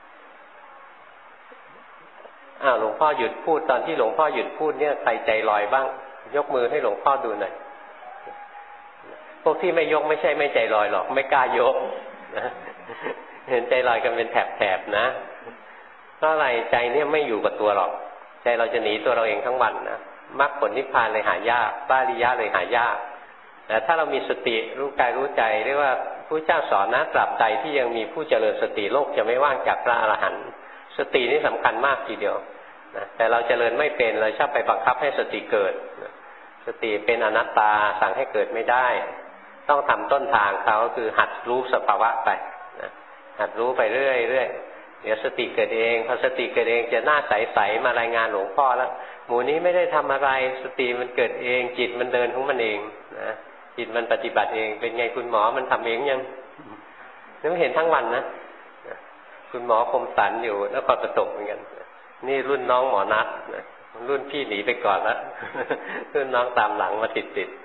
Speaker 1: หลวงพ่อหยุดพูดตอนที่หลวงพ่อหยุดพูดเนี่ยใครใจลอยบ้างยกมือให้หลวงพ่อดูหน่อยพวกที่ไม่ยกไม่ใช่ไม่ใจลอยหรอกไม่กล้ายกนะเห็นใจลอยกันเป็นแถบๆนะเพราะอะไรใจเนี่ยไม่อยู่กับตัวหรอกใจเราจะหนีตัวเราเองทั้งวันนะมรรคผลนิพพานเลยหายากปาริยะเลยหายากแต่ถ้าเรามีสติรู้กายรู้ใจเรียกว่าพระเจ้าสอนนะตราบใดที่ยังมีผู้เจริญสติโลกจะไม่ว่างจากพระอรหันต์สตินี่สำคัญมากทีเดียวนะแต่เราเจริญไม่เป็นเราชอบไปบังคับให้สติเกิดสติเป็นอนัตตาสั่งให้เกิดไม่ได้ต้องทำต้นทางเขาคือหัดรู้สภาวะไปนะหัดรู้ไปเรื่อยๆเดี๋ยวสติเกิดเองพอสติเกิดเองจะหน้าใสๆมารายงานหลวงพ่อแล้วหมู่นี้ไม่ได้ทำอะไรสติมันเกิดเองจิตมันเดินของมันเองนะจิตมันปฏิบัติเองเป็นไงคุณหมอมันทำเองยังนี่เห็นทั้งวันนะคุณหมอคมสันอยู่นครปฐมเหมือนกันนี่รุ่นน้องหมอนัทนะรุ่นพี่หนีไปก่อนแล้วรุ่นน้องตามหลังมาติด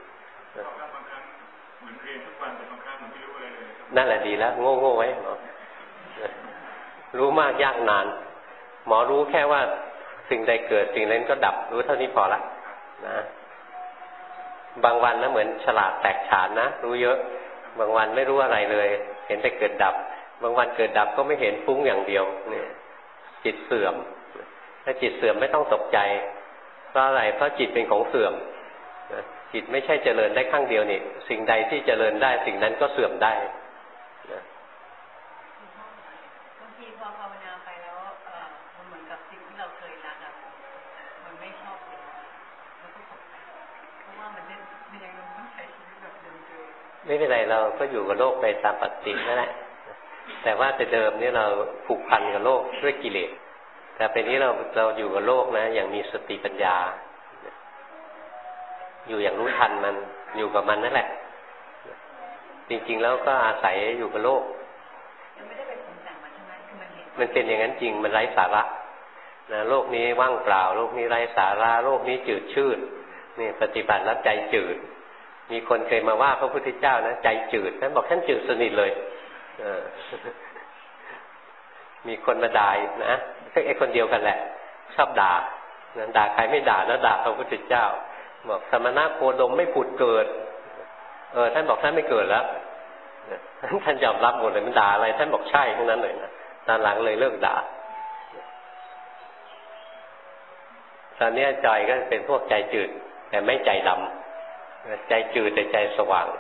Speaker 1: นั่นแหละดีแล้วโง่ๆไว้หมอรู้มากยากนานหมอรู้แค่ว่าสิ่งใดเกิดสิ่งนั้นก็ดับรู้เท่านี้พอละนะบางวันนะเหมือนฉลาดแตกฉานนะรู้เยอะบางวันไม่รู้อะไรเลยเห็นแต่เกิดดับบางวันเกิดดับก็ไม่เห็นฟุ้งอย่างเดียวเนี่ยจิตเสื่อมถ้าจิตเสื่อมไม่ต้องตกใจเพราะอะไรเพราะจิตเป็นของเสื่อมจิตไม่ใช่เจริญได้ข้างเดียวนี่สิ่งใดที่เจริญได้สิ่งนั้นก็เสื่อมได้
Speaker 2: บางทีพอภาวนาไปแล้วมันเหมือนกับสิ่งที่เราเคยรักมันไม่ชอบแล้วก็ตกใจเพราะว่ามันยังต้องใช้ชีวิตแบบเดิมๆ
Speaker 1: ไม่เป็นไรเราก็อยู่กับโลกไปตามปกตินั่นแหละแต่ว่าแต่เดิมนี่เราผูกพันกับโลกด้วยกิเลสแต่เป็นนี้เราอยู่กับโลกนะอย่างมีสติปัญญาอยู่อย่างรู้ทันมันอยู่กับมันนั่นแหละจริงๆแล้วก็อาศัยอยู่กับโลก
Speaker 2: ไม่ได้เป็นผลจากมันใช่ไหมคือ
Speaker 1: มันเป็นอย่างนั้นจริงมันไร้สาระนะโลกนี้ว่างเปล่าโลกนี้ไร้สาระโลกนี้จืดชืดนี่ปฏิบัติแล้วใจจืดมีคนเคยมาว่าพระพุทธเจ้านะใจจืดท่านบอกท่านจืดสนิทเลยมีคนมาด่านะไอ้คนเดียวกันแหละชอบด่าด่าใครไม่ด่านะด่าพระพุทธเจ้าบอกสมณะโคดมไม่ผุดเกิดท่านบอกท่านไม่เกิดแล้วท่านยอมรับหมดเลยมันด่าอะไรท่านบอกใช่ทั้งนั้นเลยนะตอนหลังเลยเลิกด่าตอนนี้ใจก็เป็นพวกใจจืดแต่ไม่ใจดำใจจืดแต่ใจสว่าง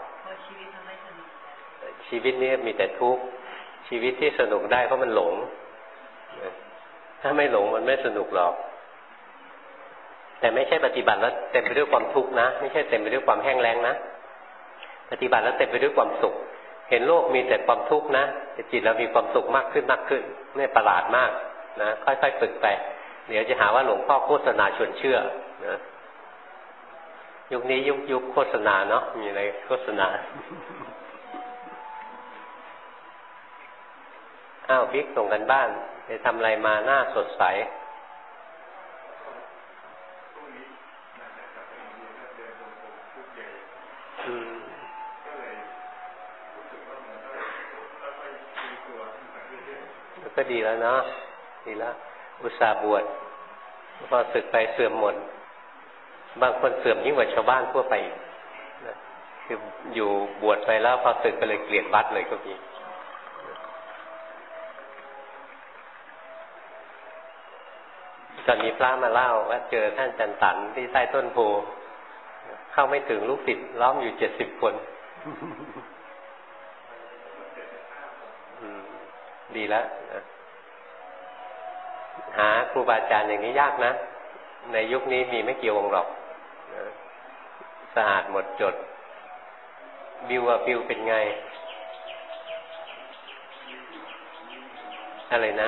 Speaker 1: ชีวิตนี้มีแต่ทุกข์ชีวิตที่สนุกได้เพราะมันหลงถ้าไม่หลงมันไม่สนุกหรอกแต่ไม่ใช่ปฏิบัติแล้วเต็มไปด้วยความทุกข์นะไม่ใช่เต็มไปด้วยความแห้งแล้งนะปฏิบัติแล้วเต็มไปด้วยความสุขเห็นโลกมีแต่ความทุกข์นะแต่จิตเรามีความสุขมากขึ้นนี่ประหลาดมากนะค่อยๆฝึกไปเดี๋ยวจะหาว่าหลวงพ่อโฆษณาชวนเชื่อนะยุคนี้ยุคโฆษณาเนาะมีอะไรโฆษณาอ้าวบิ๊กส่งกันบ้านไปทำอะไรมาหน้าสดใสก็ดีแล้วเนาะดีแล้วอุตส่าห์บวชพอศึกไปเสื่อมหมดบางคนเสื่อมยิ่งกว่าชาวบ้านทั่วไปนะคืออยู่บวชไปแล้วพอศึกไปเลยเกลียดวัดเลยก็มีตอนมีพระมาเล่าว่าเจอท่านจันตันที่ใต้ต้นโพเข้าไม่ถึงลูกศิษย์ล้อมอยู่70 คนดีแล้วหาครูบาอาจารย์อย่างนี้ยากนะในยุคนี้มีไม่กี่องค์หรอกสะอาดหมดจดบิวเป็นไงอะไรนะ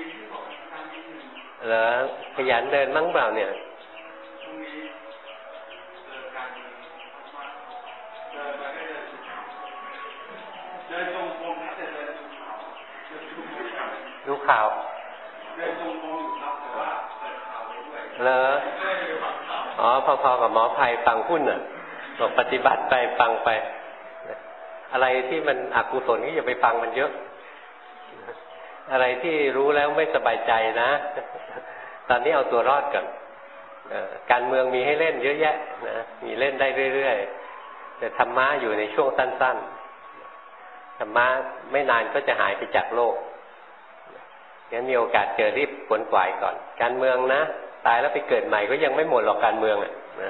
Speaker 1: เหรอขยันเดินมั้งเปล่าเนี่ยดูข่าวเหรออ๋อพอๆกับหมอภัยฟังหุ้นน่ะบอกปฏิบัติไปฟังไปอะไรที่มันอกุศลก็อย่าไปฟังมันเยอะอะไรที่รู้แล้วไม่สบายใจนะตอนนี้เอาตัวรอดก่อนการเมืองมีให้เล่นเยอะแยะนะมีเล่นได้เรื่อยๆแต่ธรรมะอยู่ในช่วงสั้นๆธรรมะไม่นานก็จะหายไปจากโลกงั้นมีโอกาสเจอรีบขวนขวายก่อนการเมืองนะตายแล้วไปเกิดใหม่ก็ยังไม่หมดหรอกการเมืองนะ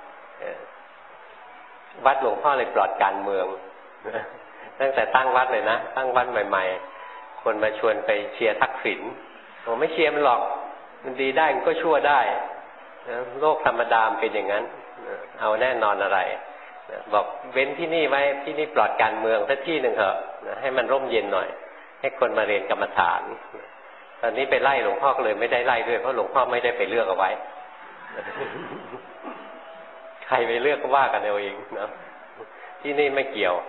Speaker 1: วัดหลวงพ่อเลยปลอดการเมืองตั้งแต่ตั้งวัดเลยนะตั้งวัดใหม่ๆคนมาชวนไปเชียร์ทักษิณผมไม่เชียร์มันหรอกมันดีได้มันก็ชั่วได้โลกธรรมดาเป็นอย่างนั้นเอาแน่นอนอะไรบอกเว้นที่นี่ไว้ที่นี่ปลอดการเมืองสักที่หนึ่งเถอะให้มันร่มเย็นหน่อยให้คนมาเรียนกรรมฐานตอนนี้ไปไล่หลวงพ่อก็เลยไม่ได้ไล่ด้วยเพราะหลวงพ่อไม่ได้ไปเลือกเอาไว้ใครไปเลือกก็ว่ากันเอาเองนะที่นี่ไม่เกี่ยว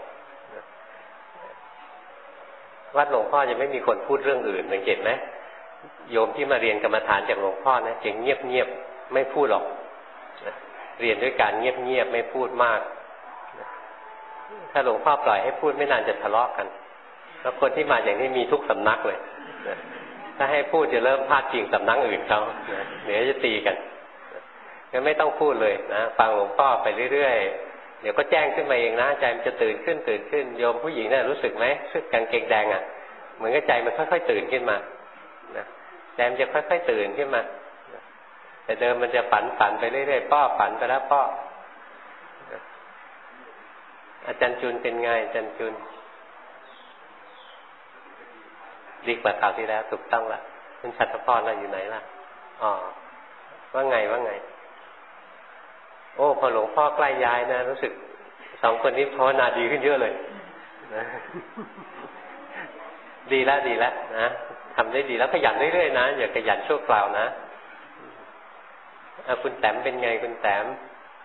Speaker 1: วัดหลวงพ่อจะไม่มีคนพูดเรื่องอื่นสังเกตไหมโยมที่มาเรียนกรรมฐานจากหลวงพ่อนะจะเงียบๆไม่พูดหรอกเรียนด้วยการเงียบๆไม่พูดมากถ้าหลวงพ่อปล่อยให้พูดไม่นานจะทะเลาะกันแล้วคนที่มาอย่างนี้มีทุกสำนักเลยถ้าให้พูดจะเริ่มพาดพิงสำนักอื่นเขาเดี๋ยวจะตีกันงั้นไม่ต้องพูดเลยนะฟังหลวงพ่อไปเรื่อยดี๋ยวก็แจ้งขึ้นมาเองนะใจมันจะตื่นขึ้นโยมผู้หญิงเนี่ยรู้สึกไหมชุดกางเกงแดงอ่ะเหมือนกับใจมันค่อยๆตื่นขึ้นมานะใจมันจะค่อยๆตื่นขึ้นมาแต่เดิมมันจะฝันไปเรื่อยๆป้อฝันไปแล้วป้ออาจารย์จุนเป็นไงอาจารย์จุนดีกว่าคราวที่แล้วถูกต้องละคุณชัตรพรเราอยู่ไหนล่ะอ๋อว่าไงโอ้พอหลวงพ่อใกล้ย้ายนะรู้สึกสองคนนี้ภาวนาดีขึ้นเยอะเลยนะดีแล้วนะทำได้ดีแล้วขยันเรื่อยๆนะอย่าขยันชั่วคราวนะคุณแต้มเป็นไงคุณแต้ม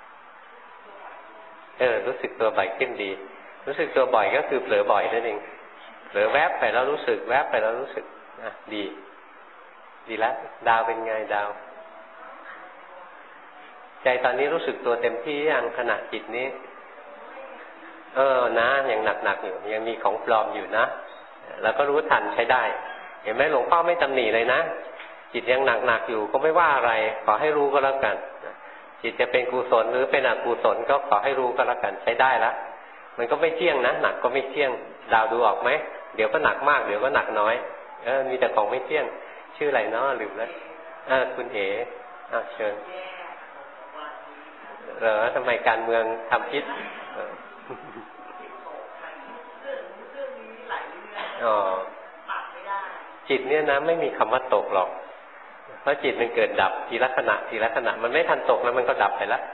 Speaker 1: รู้สึกตัวบ่อยขึ้นดีรู้สึกตัวบ่อยก็คือเผลอบ่อยนั่นเองเผลอแวบไปแล้วรู้สึกแวบไปแล้วรู้สึกดีแล้วดาวเป็นไงดาวใจตอนนี้รู้สึกตัวเต็มที่ยังขณะจิตนี้นะยังหนักอยู่ยังมีของปลอมอยู่นะแล้วก็รู้ทันใช้ได้เห็นไหมหลวงพ่อไม่ตำหนิเลยนะจิตยังหนักอยู่ก็ไม่ว่าอะไรขอให้รู้ก็แล้วกันจิตจะเป็นกุศลหรือเป็นอกุศลก็ขอให้รู้ก็แล้วกันใช้ได้แล้วมันก็ไม่เที่ยงนะหนักก็ไม่เที่ยงดาวดูออกไหมเดี๋ยวก็หนักมากเดี๋ยวก็หนักน้อยมีแต่ของไม่เที่ยงชื่ออะไรเนาะลืมแล้วคุณเอ๋เชิญทำไมการเมืองทำพิษจิตเนี่ยนะไม่มีคำว่าตกหรอกเพราะจิตมันเกิดดับทีละขณะมันไม่ทันตกแล้วมันก็ดับไปแล้ว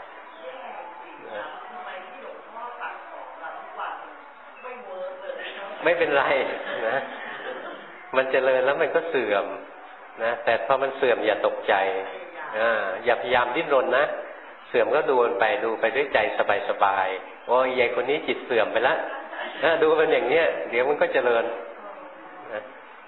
Speaker 1: ไม่เป็นไรนะมันเจริญแล้วมันก็เสื่อมนะแต่พอมันเสื่อมอย่าตกใจอย่าพยายามดิ้นรนนะเสื่อมก็ดูมันไปด้วยใจสบายๆโอ้ยยายคนนี้จิตเสื่อมไปแล้วดูมันอย่างเนี้ยเดี๋ยวมันก็เจริญนะ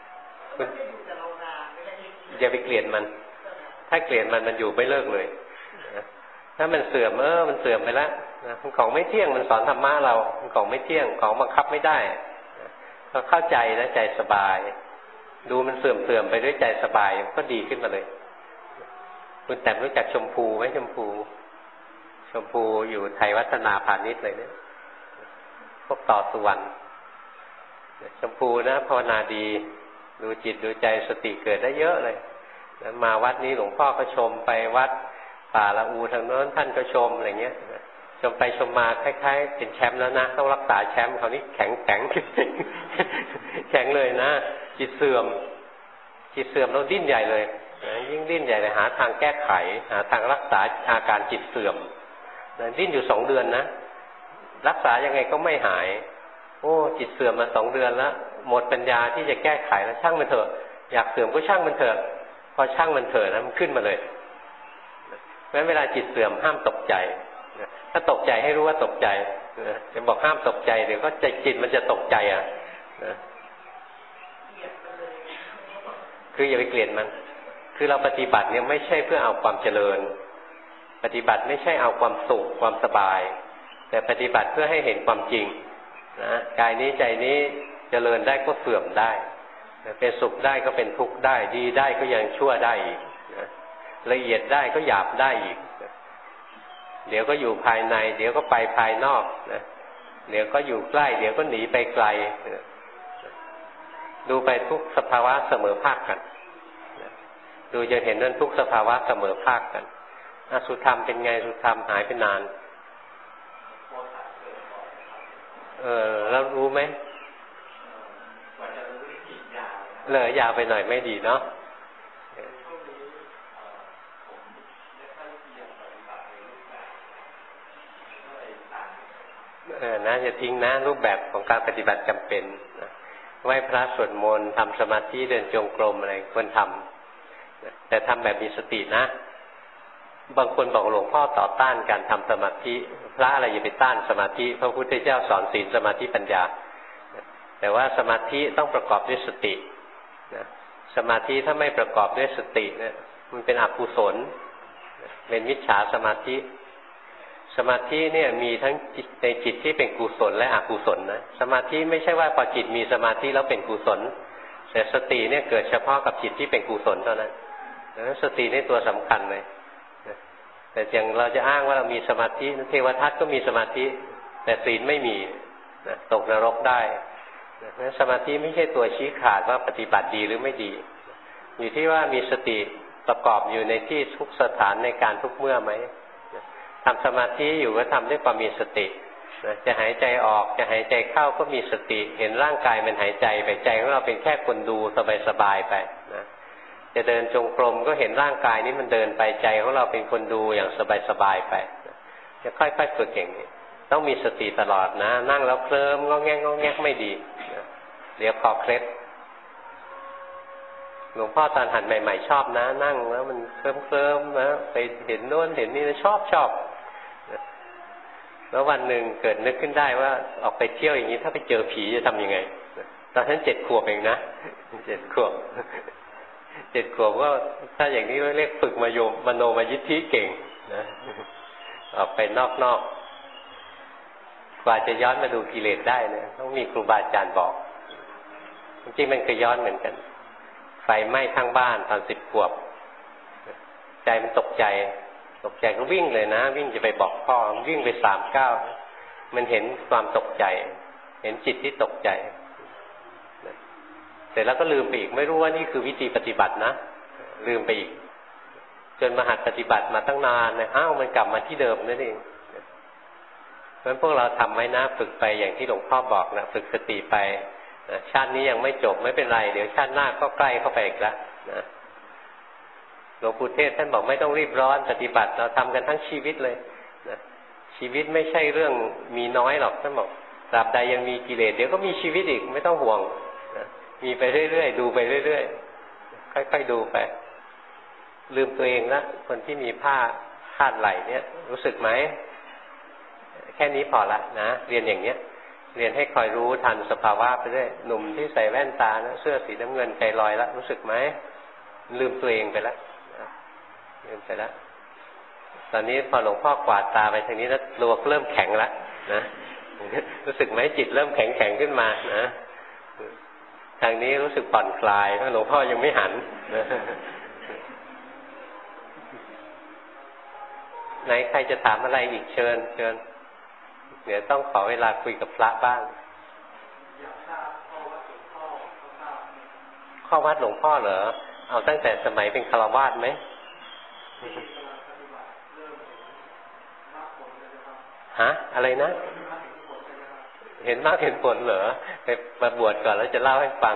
Speaker 1: อย่าไปเกลียดมันถ้าเกลียดมันอยู่ไม่เลิกเลยถ้ามันเสื่อมมันเสื่อมไปแล้วมันของไม่เที่ยงมันสอนธรรมะเรามันของไม่เที่ยงของบังคับไม่ได้ก็เข้าใจนะใจสบายดูมันเสื่อมไปด้วยใจสบายก็ดีขึ้นมาเลยคุณแต่รู้จักชมพูไหมชมพูอยู่ไทยวัฒนาพาณิชย์เลยเนี่ยพวกต่อสุวรรณชมพูนะภาวนาดีดูจิตดูใจสติเกิดได้เยอะเลยมาวัดนี้หลวงพ่อก็ชมไปวัดป่าละอูทางโน้นท่านก็ชมอะไรเงี้ยชมไปชมมาคล้ายๆเป็นแชมป์แล้วนะต้องรักษาแชมป์คราวนี้แข็งแข็งเลยนะจิตเสื่อมเราดิ้นใหญ่เลยยิ่งดิ้นใหญ่เลยหาทางแก้ไขหาทางรักษาอาการจิตเสื่อมดิ้นอยู่2 เดือนนะรักษายังไงก็ไม่หายโอ้จิตเสื่อมมา2 เดือนแล้วหมดปัญญาที่จะแก้ไขแล้วช่างมันเถอะอยากเสื่อมก็ช่างมันเถอะพอช่างมันเถอะนะมันขึ้นมาเลยเพราะฉะนั้นเวลาจิตเสื่อมห้ามตกใจถ้าตกใจให้รู้ว่าตกใจจะบอกห้ามตกใจเดี๋ยวก็จิตมันจะตกใจคืออย่าไปเกลียดมันคือเราปฏิบัติเนี่ยไม่ใช่เพื่อเอาความเจริญปฏิบัติไม่ใช่เอาความสุขความสบายแต่ปฏิบัติเพื่อให้เห็นความจริงนะกายนี้ใจนี้เจริญได้ก็เสื่อมได้เป็นสุขได้ก็เป็นทุกข์ได้ดีได้ก็ยังชั่วได้อีกละเอียดได้ก็หยาบได้อีกเดี๋ยวก็อยู่ภายในเดี๋ยวก็ไปภายนอกนะเดี๋ยวก็อยู่ใกล้เดี๋ยวก็หนีไปไกลดูไปทุกสภาวะเสมอภาคกันดูจะเห็นนั่นทุกสภาวะเสมอภาคกันสุธรรมเป็นไงสุธรรมหายไปนานแล้วรู้ไหมเลยยาวไปหน่อยไม่ดีเนาะนะอย่าทิ้งนะรูปแบบของการปฏิบัติจำเป็นนะไหว้พระสวดมนต์ทำสมาธิเดินจงกรมอะไรควรทำแต่ทำแบบมีสตินะบางคนบอกหลวงพ่อต่อต้านการทำสมาธิพระอะไรอย่าไปต้านสมาธิพระพุทธเจ้าสอนศีลสมาธิปัญญาแต่ว่าสมาธิต้องประกอบด้วยสตินะสมาธิถ้าไม่ประกอบด้วยสติเนี่ยมันเป็นอกุศลเป็นมิจฉาสมาธิสมาธิเนี่ยมีทั้งในจิตที่เป็นกุศลและอกุศลนะสมาธิไม่ใช่ว่าพอจิตมีสมาธิแล้วเป็นกุศลแต่สติเนี่ยเกิดเฉพาะกับจิตที่เป็นกุศลเท่านั้นสตินี่ตัวสำคัญเลยแต่อย่างเราจะอ้างว่าเรามีสมาธิเทวทัตก็มีสมาธิแต่ศีลไม่มีนะตกนรกได้นะสมาธิไม่ใช่ตัวชี้ขาดว่าปฏิบัติดีหรือไม่ดีอยู่ที่ว่ามีสติประกอบอยู่ในที่ทุกสถานในการทุกเมื่อไหมทำสมาธิอยู่ก็ทำด้วยความมีสติจะหายใจออกจะหายใจเข้าก็มีสติเห็นร่างกายมันหายใจไปใจของเราเป็นแค่คนดูสบายๆไปนะจะเดินจงกรมก็เห็นร่างกายนี้มันเดินไปใจของเราเป็นคนดูอย่างสบายๆไปจะค่อยๆฝึกอย่างนี้ต้องมีสติตลอดนะนั่งแล้วเคลิ้มงอแงกไม่ดีเดี๋ยวคอเคล็ดหลวงพ่อตอนหัดใหม่ๆชอบนะนั่งแล้วมันเคลิ้มนะไปเห็นโน้นเห็นนี่ชอบแล้ววันหนึ่งเกิดนึกขึ้นได้ว่าออกไปเที่ยวอย่างนี้ถ้าไปเจอผีจะทำยังไงตอนนั้น7 ขวบเองนะ7 ขวบก็ถ้าอย่างนี้เรียกฝึกมโนมยิทธิเก่งนะออกไปนอกกว่าจะย้อนมาดูกิเลสได้เนี่ยต้องมีครูบาอาจารย์บอกจริงๆมันก็ย้อนเหมือนกันไฟไหม้ทั้งบ้านตอน10 ขวบใจมันตกใจก็วิ่งเลยนะวิ่งจะไปบอกพ่อวิ่งไป3 ก้าวมันเห็นความตกใจเห็นจิตที่ตกใจเสร็จแล้วก็ลืมไปอีกไม่รู้ว่านี่คือวิธีปฏิบัตินะลืมไปอีกจนมาหัดปฏิบัติมาตั้งนานนะมันกลับมาที่เดิมนั่นเองเพราะฉะนั้นพวกเราทำไว้นะฝึกไปอย่างที่หลวงพ่อบอกนะฝึกสติไปนะชาตินี้ยังไม่จบไม่เป็นไรเดี๋ยวชาติหน้าก็ใกล้เข้าไปอีกแล้วนะหลวงปู่เทศท่านบอกไม่ต้องรีบร้อนปฏิบัติเราทำกันทั้งชีวิตเลยนะชีวิตไม่ใช่เรื่องมีน้อยหรอกท่านบอกตราบใดยังมีกิเลสเดี๋ยวก็มีชีวิตอีกไม่ต้องห่วงนะมีไปเรื่อยๆดูไปเรื่อยๆค่อยๆดูไปลืมตัวเองละคนที่มีผ้าคาดไหล่เนี่ยรู้สึกไหมแค่นี้พอละนะเรียนอย่างเนี้ยเรียนให้คอยรู้ทันสภาวะไปเรื่อยหนุ่มที่ใส่แว่นตานะเสื้อสีน้ำเงินใจลอยแล้วรู้สึกไหมลืมตัวเองไปแล้วลืมไปแล้วตอนนี้พอหลวงพ่อกวาดตาไปทางนี้แล้วตัวเริ่มแข็งแล้วนะรู้สึกไหมจิตเริ่มแข็งขึ้นมานะทางนี้รู้สึกผ่อนคลายเพราะหลวงพ่อยังไม่หันนะไหนใครจะถามอะไรอีกเชิญเดี๋ยวต้องขอเวลาคุยกับพระบ้างข้อวัดหลวงพ่อเหรอเอาตั้งแต่สมัยเป็นฆราวาสไหมฮะอะไรนะเห็นมากเห็นผลเหรอไปมาบวชก่อนแล้วจะเล่าให้ฟัง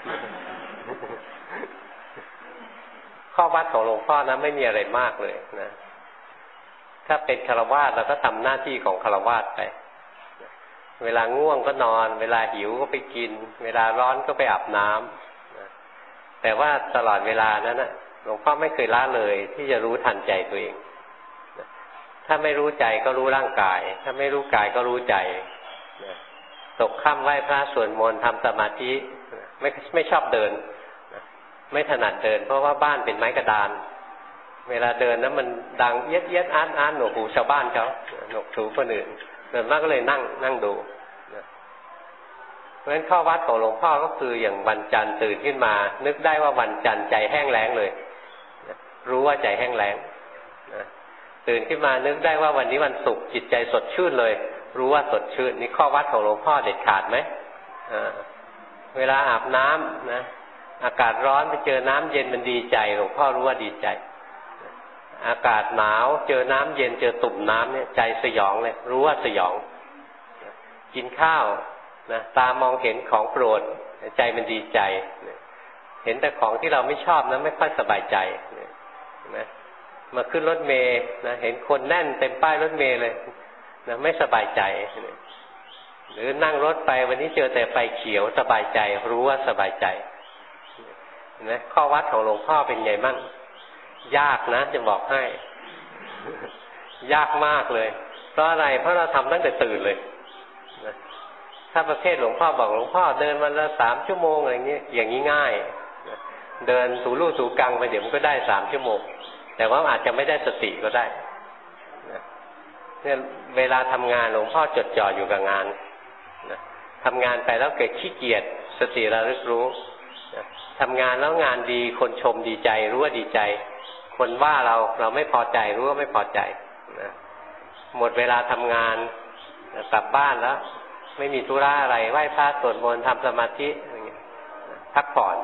Speaker 1: ข้อวัดของหลวงพ่อนะไม่มีอะไรมากเลยนะถ้าเป็นฆราวาสเราก็ทำหน้าที่ของฆราวาสไปเวลาง่วงก็นอนเวลาหิวก็ไปกินเวลาร้อนก็ไปอาบน้ำแต่ว่าตลอดเวลานั้นนะหลวงพ่อไม่เคยละเลยที่จะรู้ทันใจตัวเองถ้าไม่รู้ใจก็รู้ร่างกายถ้าไม่รู้กายก็รู้ใจตกค่ำไหว้พระสวดมนต์ทำสมาธิไม่ชอบเดินไม่ถนัดเดินเพราะว่าบ้านเป็นไม้กระดานเวลาเดินนั้นมันดังเย็ดอ้านหนวกหูชาวบ้านเขาหนวกหูคนอื่นเดินมากก็เลยนั่งดูเพราะฉะนั้นข้อวัดของหลวงพ่อก็คืออย่างวันจันทร์ตื่นขึ้นมานึกได้ว่าวันจันทร์ใจแห้งแล้งเลยรู้ว่าใจแห้งแล้งตื่นขึ้นมานึกได้ว่าวันนี้วันศุกร์จิตใจสดชื่นเลยรู้ว่าสดชื่นนี่ข้อวัดของหลวงพ่อเด็ดขาดไหมเวลาอาบน้ำนะอากาศร้อนไปเจอน้ำเย็นมันดีใจหลวงพ่อรู้ว่าดีใจอากาศหนาวเจอน้ำเย็นเจอตุ่มน้ำเนี่ยใจสยองเลยรู้ว่าสยองกินข้าวนะตามองเห็นของโปรดใจมันดีใจเห็นแต่ของที่เราไม่ชอบนะไม่ค่อยสบายใจนะมาขึ้นรถเมล์นะเห็นคนแน่นเต็มป้ายรถเมล์เลยนะไม่สบายใจหรือนั่งรถไปวันนี้เจอแต่ไฟเขียวสบายใจรู้ว่าสบายใจนะข้อวัดของหลวงพ่อเป็นไงมั่งยากนะจะบอกให้ยากมากเลยเพราะอะไรเพราะเราทำตั้งแต่ตื่นเลยนะถ้าประเภทหลวงพ่อบอกหลวงพ่อเดินวันละ3 ชั่วโมงอะไรเงี้ยอย่างนี้ง่ายนะเดินถูลู่ถูกังไปเดี๋ยวมันก็ได้3 ชั่วโมงแต่ว่าอาจจะไม่ได้สติก็ได้นะเนี่ยเวลาทำงานหลวงพ่อจดจ่ออยู่กับงานนะทำงานไปแล้วเกิดขี้เกียจสติระลึกรู้นะทำงานแล้วงานดีคนชมดีใจรู้ว่าดีใจคนว่าเราไม่พอใจรู้ว่าไม่พอใจนะหมดเวลาทำงานกลับบ้านแล้วไม่มีธุระอะไรไหว้พระสวดมนต์ทำสมาธิอย่างเงี้ยพักผ่อน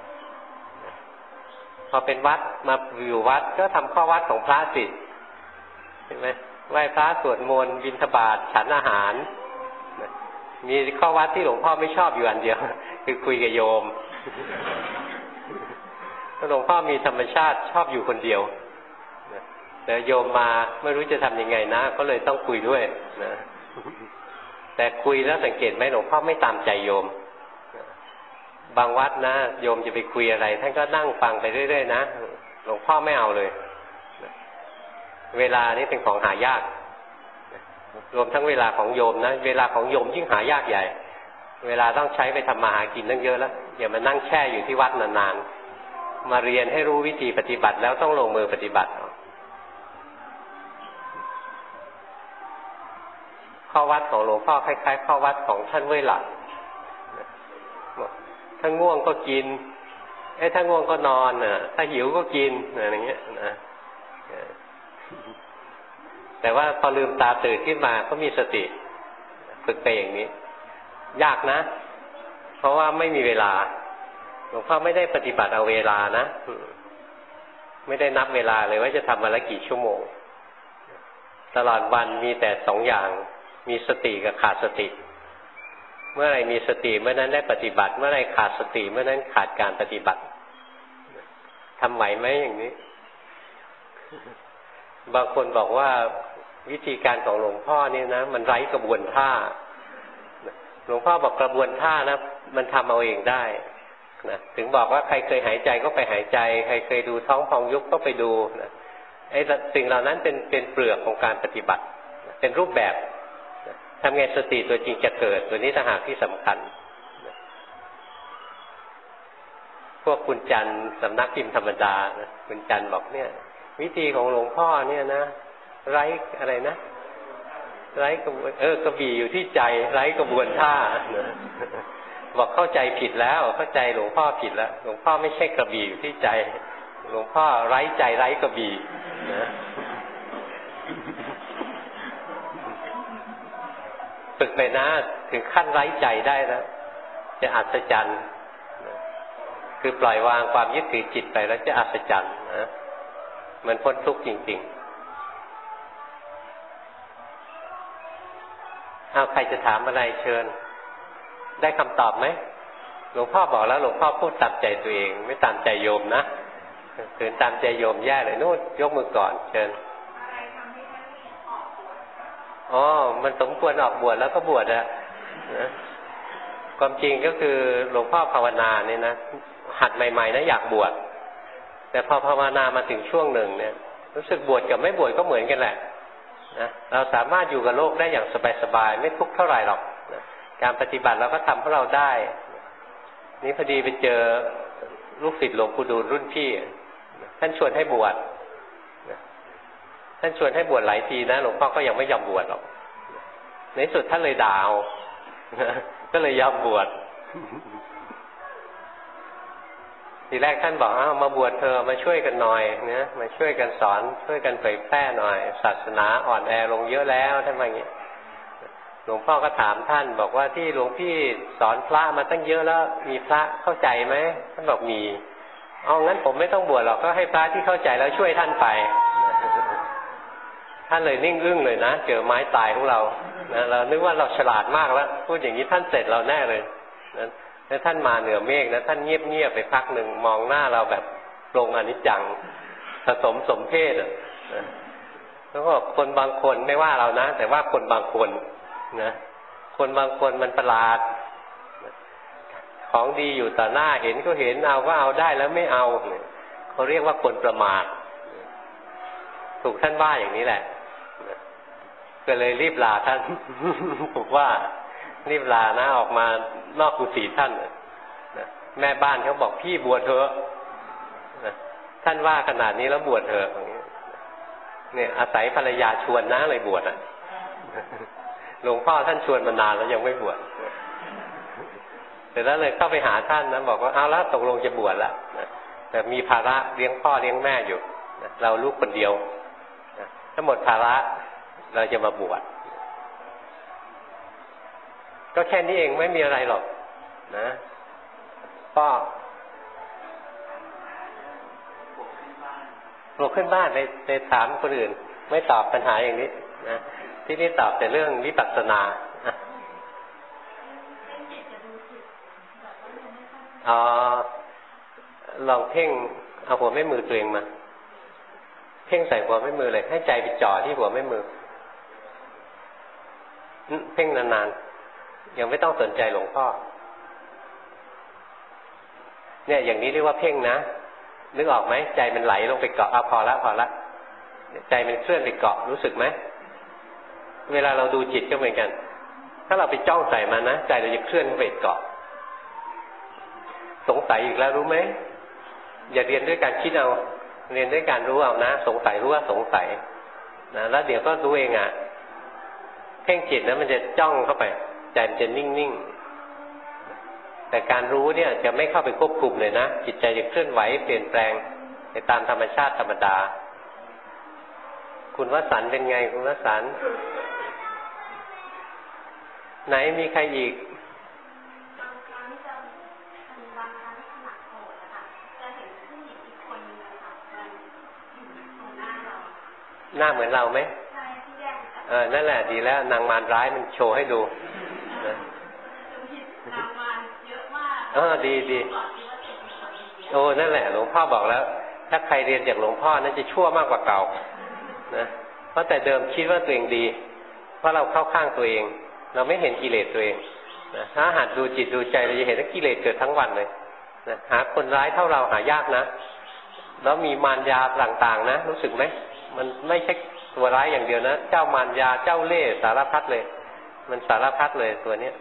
Speaker 1: พอเป็นวัดมาอยู่วัดก็ทำข้อวัดของพระสิเห็นไหมไหว้พระสวดมนต์บิณฑบาตฉันอาหารมีข้อวัดที่หลวงพ่อไม่ชอบอยู่อันเดียวคือคุยกับโยมหลวงพ่อมีธรรมชาติชอบอยู่คนเดียวแต่โยมมาไม่รู้จะทำยังไงนะก็เลยต้องคุยด้วยนะแต่คุยแล้วสังเกตไหมหลวงพ่อไม่ตามใจโยมบางวัดนะโยมจะไปคุยอะไรท่านก็นั่งฟังไปเรื่อยๆนะหลวงพ่อไม่เอาเลยเวลานี้เป็นของหายากรวมทั้งเวลาของโยมนะเวลาของโยมยิ่งหายากใหญ่เวลาต้องใช้ไปทำมาหากินตั้งเยอะแล้วอย่ามานั่งแช่อยู่ที่วัดนานๆมาเรียนให้รู้วิธีปฏิบัติแล้วต้องลงมือปฏิบัติข้อวัดของหลวงพ่อคล้ายๆข้อวัดของท่านเว่ยหลังถ้าง่วงก็กินถ้าง่วงก็นอนถ้าหิวก็กินอย่างเงี้ยนะแต่ว่าพอลืมตาตื่นขึ้นมาก็มีสติฝึกไปอย่างนี้ยากนะเพราะว่าไม่มีเวลาหลวงพ่อไม่ได้ปฏิบัติเอาเวลานะไม่ได้นับเวลาเลยว่าจะทำวันละกี่ชั่วโมงตลอดวันมีแต่สองอย่างมีสติกับขาดสติเมื่อไรมีสติเมื่อนั้นได้ปฏิบัติเมื่อไรขาดสติเมื่อนั้นขาดการปฏิบัติทำไหวไหมอย่างนี้บางคนบอกว่าวิธีการของหลวงพ่อนี่นะมันไร้กระบวนท่าหลวงพ่อบอกกระบวนท่านะมันทำเอาเองได้นะถึงบอกว่าใครเคยหายใจก็ไปหายใจใครเคยดูท้องพองยุบก็ไปดูนะสิ่งเหล่านั้นเป็นเปลือกของการปฏิบัติเป็นรูปแบบทำไงสติตัวจริงจะเกิดตัวนี้ต่างหากที่สำคัญพวกคุณจันทร์สำนักพิมพ์ธรรมดานะคุณจันทร์บอกเนี่ยวิธีของหลวงพ่อเนี่ยนะไร้อะไรนะไร้กระบวนกระบี่อยู่ที่ใจไร้กระบวนท่าบอกเข้าใจผิดแล้วเข้าใจหลวงพ่อผิดแล้วหลวงพ่อไม่ใช่กระบี่อยู่ที่ใจหลวงพ่อไร้ใจไร้กระบี่นะฝึกไปนะถึงขั้นไร้ใจได้แล้วจะอัศจรรย์คือปล่อยวางความยึดถือจิตไปแล้วจะอัศจรรย์นะมันพ้นทุกข์จริงๆใครจะถามอะไรเชิญได้คำตอบไหมหลวงพ่อบอกแล้วหลวงพ่อพูดตามใจตัวเองไม่ตามใจโยมนะถึงตามใจโยมแย่เลยนู่นยกมือก่อนเชิญมันสมควรออกบวชแล้วก็บวชนะความจริงก็คือหลวงพ่อภาวนาเนี่ยนะหัดใหม่ๆนะอยากบวชแต่พอภาวนามาถึงช่วงหนึ่งเนี่ยรู้สึกบวชกับไม่บวชก็เหมือนกันแหละนะเราสามารถอยู่กับโลกได้อย่างสบายๆไม่ทุกข์เท่าไหร่หรอกนะการปฏิบัติเราก็ทำให้เราได้นี่พอดีไปเจอลูกศิษย์หลวงปู่ดูลรุ่นพี่ท่านชวนให้บวชท่านชวนให้บวชหลายทีนะหลวงพ่อก็ยังไม่ยอมบวชหรอกในสุดท่านเลยด่าก็เลยยอมบวชทีแรกท่านบอกมาบวชเธอมาช่วยกันหน่อยนะมาช่วยกันสอนช่วยกันเผยแพร่หน่อยศาสนาอ่อนแอลงเยอะแล้วท่านว่าอย่างนี้หลวงพ่อก็ถามท่านบอกว่าที่หลวงพี่สอนพระมาตั้งเยอะแล้วมีพระเข้าใจไหมท่านบอกมีงั้นผมไม่ต้องบวชหรอกก็ให้พระที่เข้าใจแล้วช่วยท่านไปท่านเลยนิ่งอึ้งเลยนะเจอไม้ตายของเรานะเรานึกว่าเราฉลาดมากแล้วพูดอย่างนี้ท่านเสร็จเราแน่เลยนะแล้วท่านมาเหนือเมฆนะท่านเงียบๆไปพักหนึ่งมองหน้าเราแบบปรงอนิจจังผสมสมเพศแล้วก็คนบางคนไม่ว่าเรานะแต่ว่าคนบางคนนะคนบางคนมันประหลาดของดีอยู่ต่อหน้าเห็นก็เห็นเอาก็เอาได้แล้วไม่เอาเขาเรียกว่าคนประมาทถูกท่านว่าอย่างนี้แหละก็เลยรีบลาท่านถูกว่ารีบลานะออกมานอกกุฏิท่านแม่บ้านเขาบอกพี่บวชเถอะท่านว่าขนาดนี้แล้วบวชเถอะเนี่ยอาศัยภรรยาชวนนะเลยบวชหลวงพ่อท่านชวนมานานแล้วยังไม่บวชเสร็จแล้วเลยเข้าไปหาท่านนะบอกว่าเอาละตกลงจะบวชแล้วแต่มีภาระเลี้ยงพ่อเลี้ยงแม่อยู่เราลูกคนเดียวถ้าหมดภาระเราจะมาบวชก็แค่นี้เองไม่มีอะไรหรอกนะก็ปลุกขึ้นบ้านไปถามคนอื่นไม่ตอบปัญหาอย่างนี้นะที่นี่ตอบแต่เรื่องวิปัสสนาลองเพ่งเอาหัวแม่มือตัวเองมาเพ่งใส่หัวแม่มือเลยให้ใจไปจ่อที่หัวแม่มือเพ่งนานๆยังไม่ต้องสนใจหลวงพ่อเนี่ยอย่างนี้เรียกว่าเพ่งนะนึกออกไหมใจมันไหลลงไปเกาะพอละใจมันเคลื่อนไปเกาะรู้สึกไหมเวลาเราดูจิตก็เหมือนกันถ้าเราไปจ้องใส่มันนะใจเราจะเคลื่อนไปเกาะสงสัยอีกแล้วรู้ไหมอย่าเรียนด้วยการคิดเอาเรียนด้วยการรู้เอานะสงสัยรู้ว่าสงสัยนะแล้วเดี๋ยวก็รู้เองเพ่งจิตนะมันจะจ้องเข้าไปใจมันจะนิ่งๆแต่การรู้เนี่ยจะไม่เข้าไปควบคุมเลยนะจิตใจจะเคลื่อนไหวเปลี่ยนแปลงไปตามธรรมชาติธรรมดาคุณวสันต์เป็นไงคุณวสันต์ไหนมีใครอีกหน้าเหมือนเราไหมนั่นแหละดีแล้วนางมารร้ายมันโชว์ให้ดูดีโอ้นั่นแหละหลวงพ่อบอกแล้วถ้าใครเรียนจากหลวงพ่อนั่นจะชั่วมากกว่าเก่านะเพราะแต่เดิมคิดว่าตัวเองดีเพราะเราเข้าข้างตัวเองเราไม่เห็นกิเลสตัวเองนะถ้าหัดดูจิตดูใจเราจะเห็นว่ากิเลสเกิดทั้งวันเลยนะหาคนร้ายเท่าเราหายากนะแล้วมีมารยาต่างๆนะรู้สึกไหมมันไม่ใช่ตัวร้ายอย่างเดียวนะเจ้ามารยาเจ้าเล่ห์สารพัดเลยมันสารพัดเลยตัวเนี้ย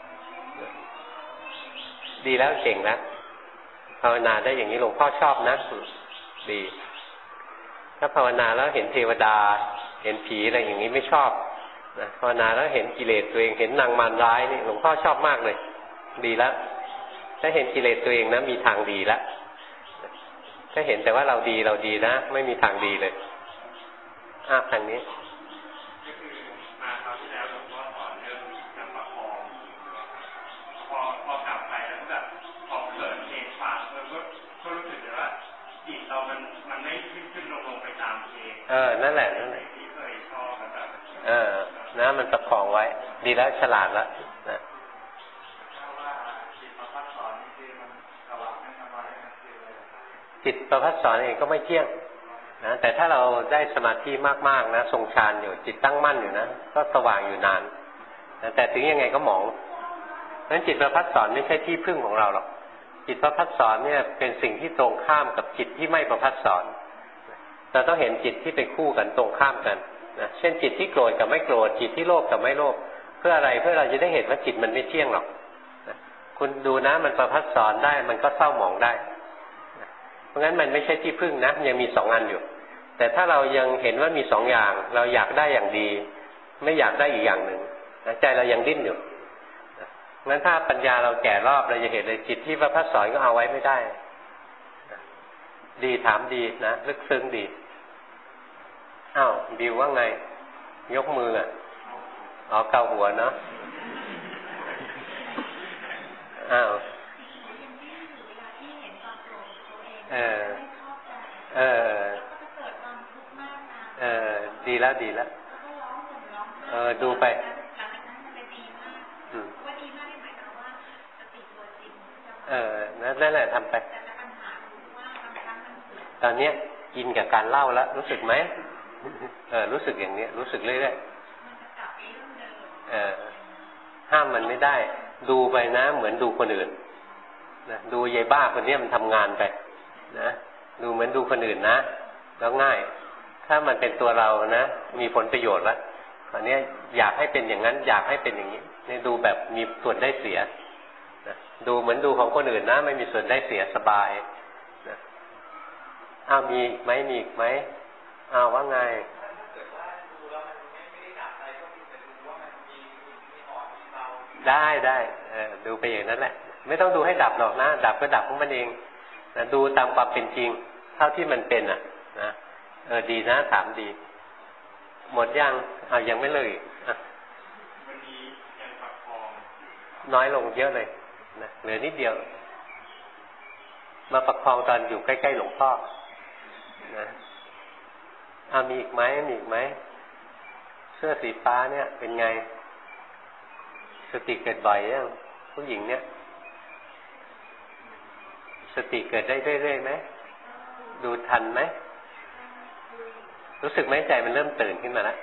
Speaker 1: ดีแล้วเก่งแล้วภาวนาได้อย่างนี้หลวงพ่อชอบนะดีถ้าภาวนาแล้วเห็นเทวดาเห็นผีอะไรอย่างนี้ไม่ชอบนะภาวนาแล้วเห็นกิเลสตัวเองเห็นนางมารร้ายนี่หลวงพ่อชอบมากเลยดีแล้วถ้าเห็นกิเลสตัวเองนะมีทางดีแล้วถ้าเห็นแต่ว่าเราดีนะไม่มีทางดีเลยทางนี้
Speaker 3: ก็คือมาคราวที่แล้วหลวงพ่อสอนเรื่องการประคองพอกลับไปแล้วแบบพอเกิดเหตุการณ์ก็รู้สึกเลยว่าจิตเรามันไม่ขึ้นลงไปตามเอง
Speaker 1: นั่นแหละ
Speaker 3: ที่เคยชอบแบบ
Speaker 1: นะมันประคองไว้ดีแล้วฉลาดแล้วนะจิตประภัสสรเองก็ไม่เที่ยงนะแต่ถ้าเราได้สมาธิมากๆนะทรงฌานอยู่จิตตั้งมั่นอยู่นะก็สว่างอยู่นานนะแต่ถึงยังไงก็หมองเพราะฉะนั้นจิตประภัสสรไม่ใช่ที่พึ่งของเราหรอกจิตประภัสสรเนี่ยเป็นสิ่งที่ตรงข้ามกับจิตที่ไม่ประภัสสรเราต้องเห็นจิตที่เป็นคู่กันตรงข้ามกันนะเช่นจิตที่โกรธกับไม่โกรธจิตที่โลภกับไม่โลภเพื่ออะไรเพื่อเราจะได้เห็นว่าจิตมันไม่เที่ยงหรอกนะคุณดูนะมันประภัสสรได้มันก็เศร้าหมองได้เพราะงั้นมันไม่ใช่ที่พึ่งนะยังมีสองอันอยู่แต่ถ้าเรายังเห็นว่ามีสองอย่างเราอยากได้อย่างดีไม่อยากได้อีกอย่างหนึ่งใจเรายังดิ้นอยู่งั้นถ้าปัญญาเราแก่รอบเราจะเห็นเลยจิตที่ประภัสสรก็เอาไว้ไม่ได้ดีถามดีนะลึกซึ้งดีบิวว่าไงยกมือเกาหัวเนาะดีแล้วดูไปนั่นแหละทำไปตอนนี้กินกับการเล่าแล้วรู้สึกไหมรู้สึกอย่างนี้รู้สึกเรื่อยๆห้ามมันไม่ได้ดูไปนะเหมือนดูคนอื่นนะดูยายบ้าคนนี้มันทำงานไปนะดูเหมือนดูคนอื่นนะแล้วง่ายถ้ามันเป็นตัวเรานะมีผลประโยชน์แล้วตอนนี้อยากให้เป็นอย่างนั้นอยากให้เป็นอย่างนี้นี่ดูแบบมีส่วนได้เสียนะดูเหมือนดูของคนอื่นนะไม่มีส่วนได้เสียสบายนะมีไหมมีอีกไหมว่าไงได้ดูไปอย่างนั้นแหละไม่ต้องดูให้ดับหรอกนะดับก็ดับของมันเองนะดูตามความเป็นจริงเท่าที่มันเป็นนะดีนะถามดีหมดยังยังไม่เลย
Speaker 3: วันนี้ยังประคอง
Speaker 1: น้อยลงเยอะเลยนะเหลือนิดเดียวมาประคองตอนอยู่ใกล้ๆหลวงพ่อนะมีอีกไหมมีอีกไหมเสื้อสีฟ้าเนี่ยเป็นไงสติเกิดบ่อยยังผู้หญิงเนี่ยสติเกิดได้เรื่อยๆไหมดูทันไหมรู้สึกไหมใจมันเริ่มตื่นขึ้นมาแล้ว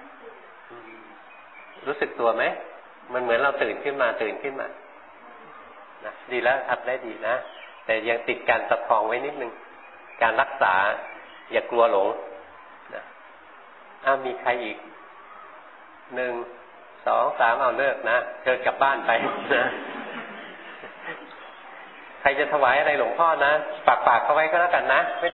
Speaker 1: รู้สึกตัวไหมมันเหมือนเราตื่นขึ้นมานะดีแล้วทำได้ดีนะแต่ยังติดการประคองไว้นิดนึงการรักษาอย่ากลัวหลงนะมีใครอีก1 2 3เลิกนะเชิญกลับบ้านไปนะใครจะถวายอะไรหลวงพ่อนะฝากเข้าไว้ก็แล้วกันนะ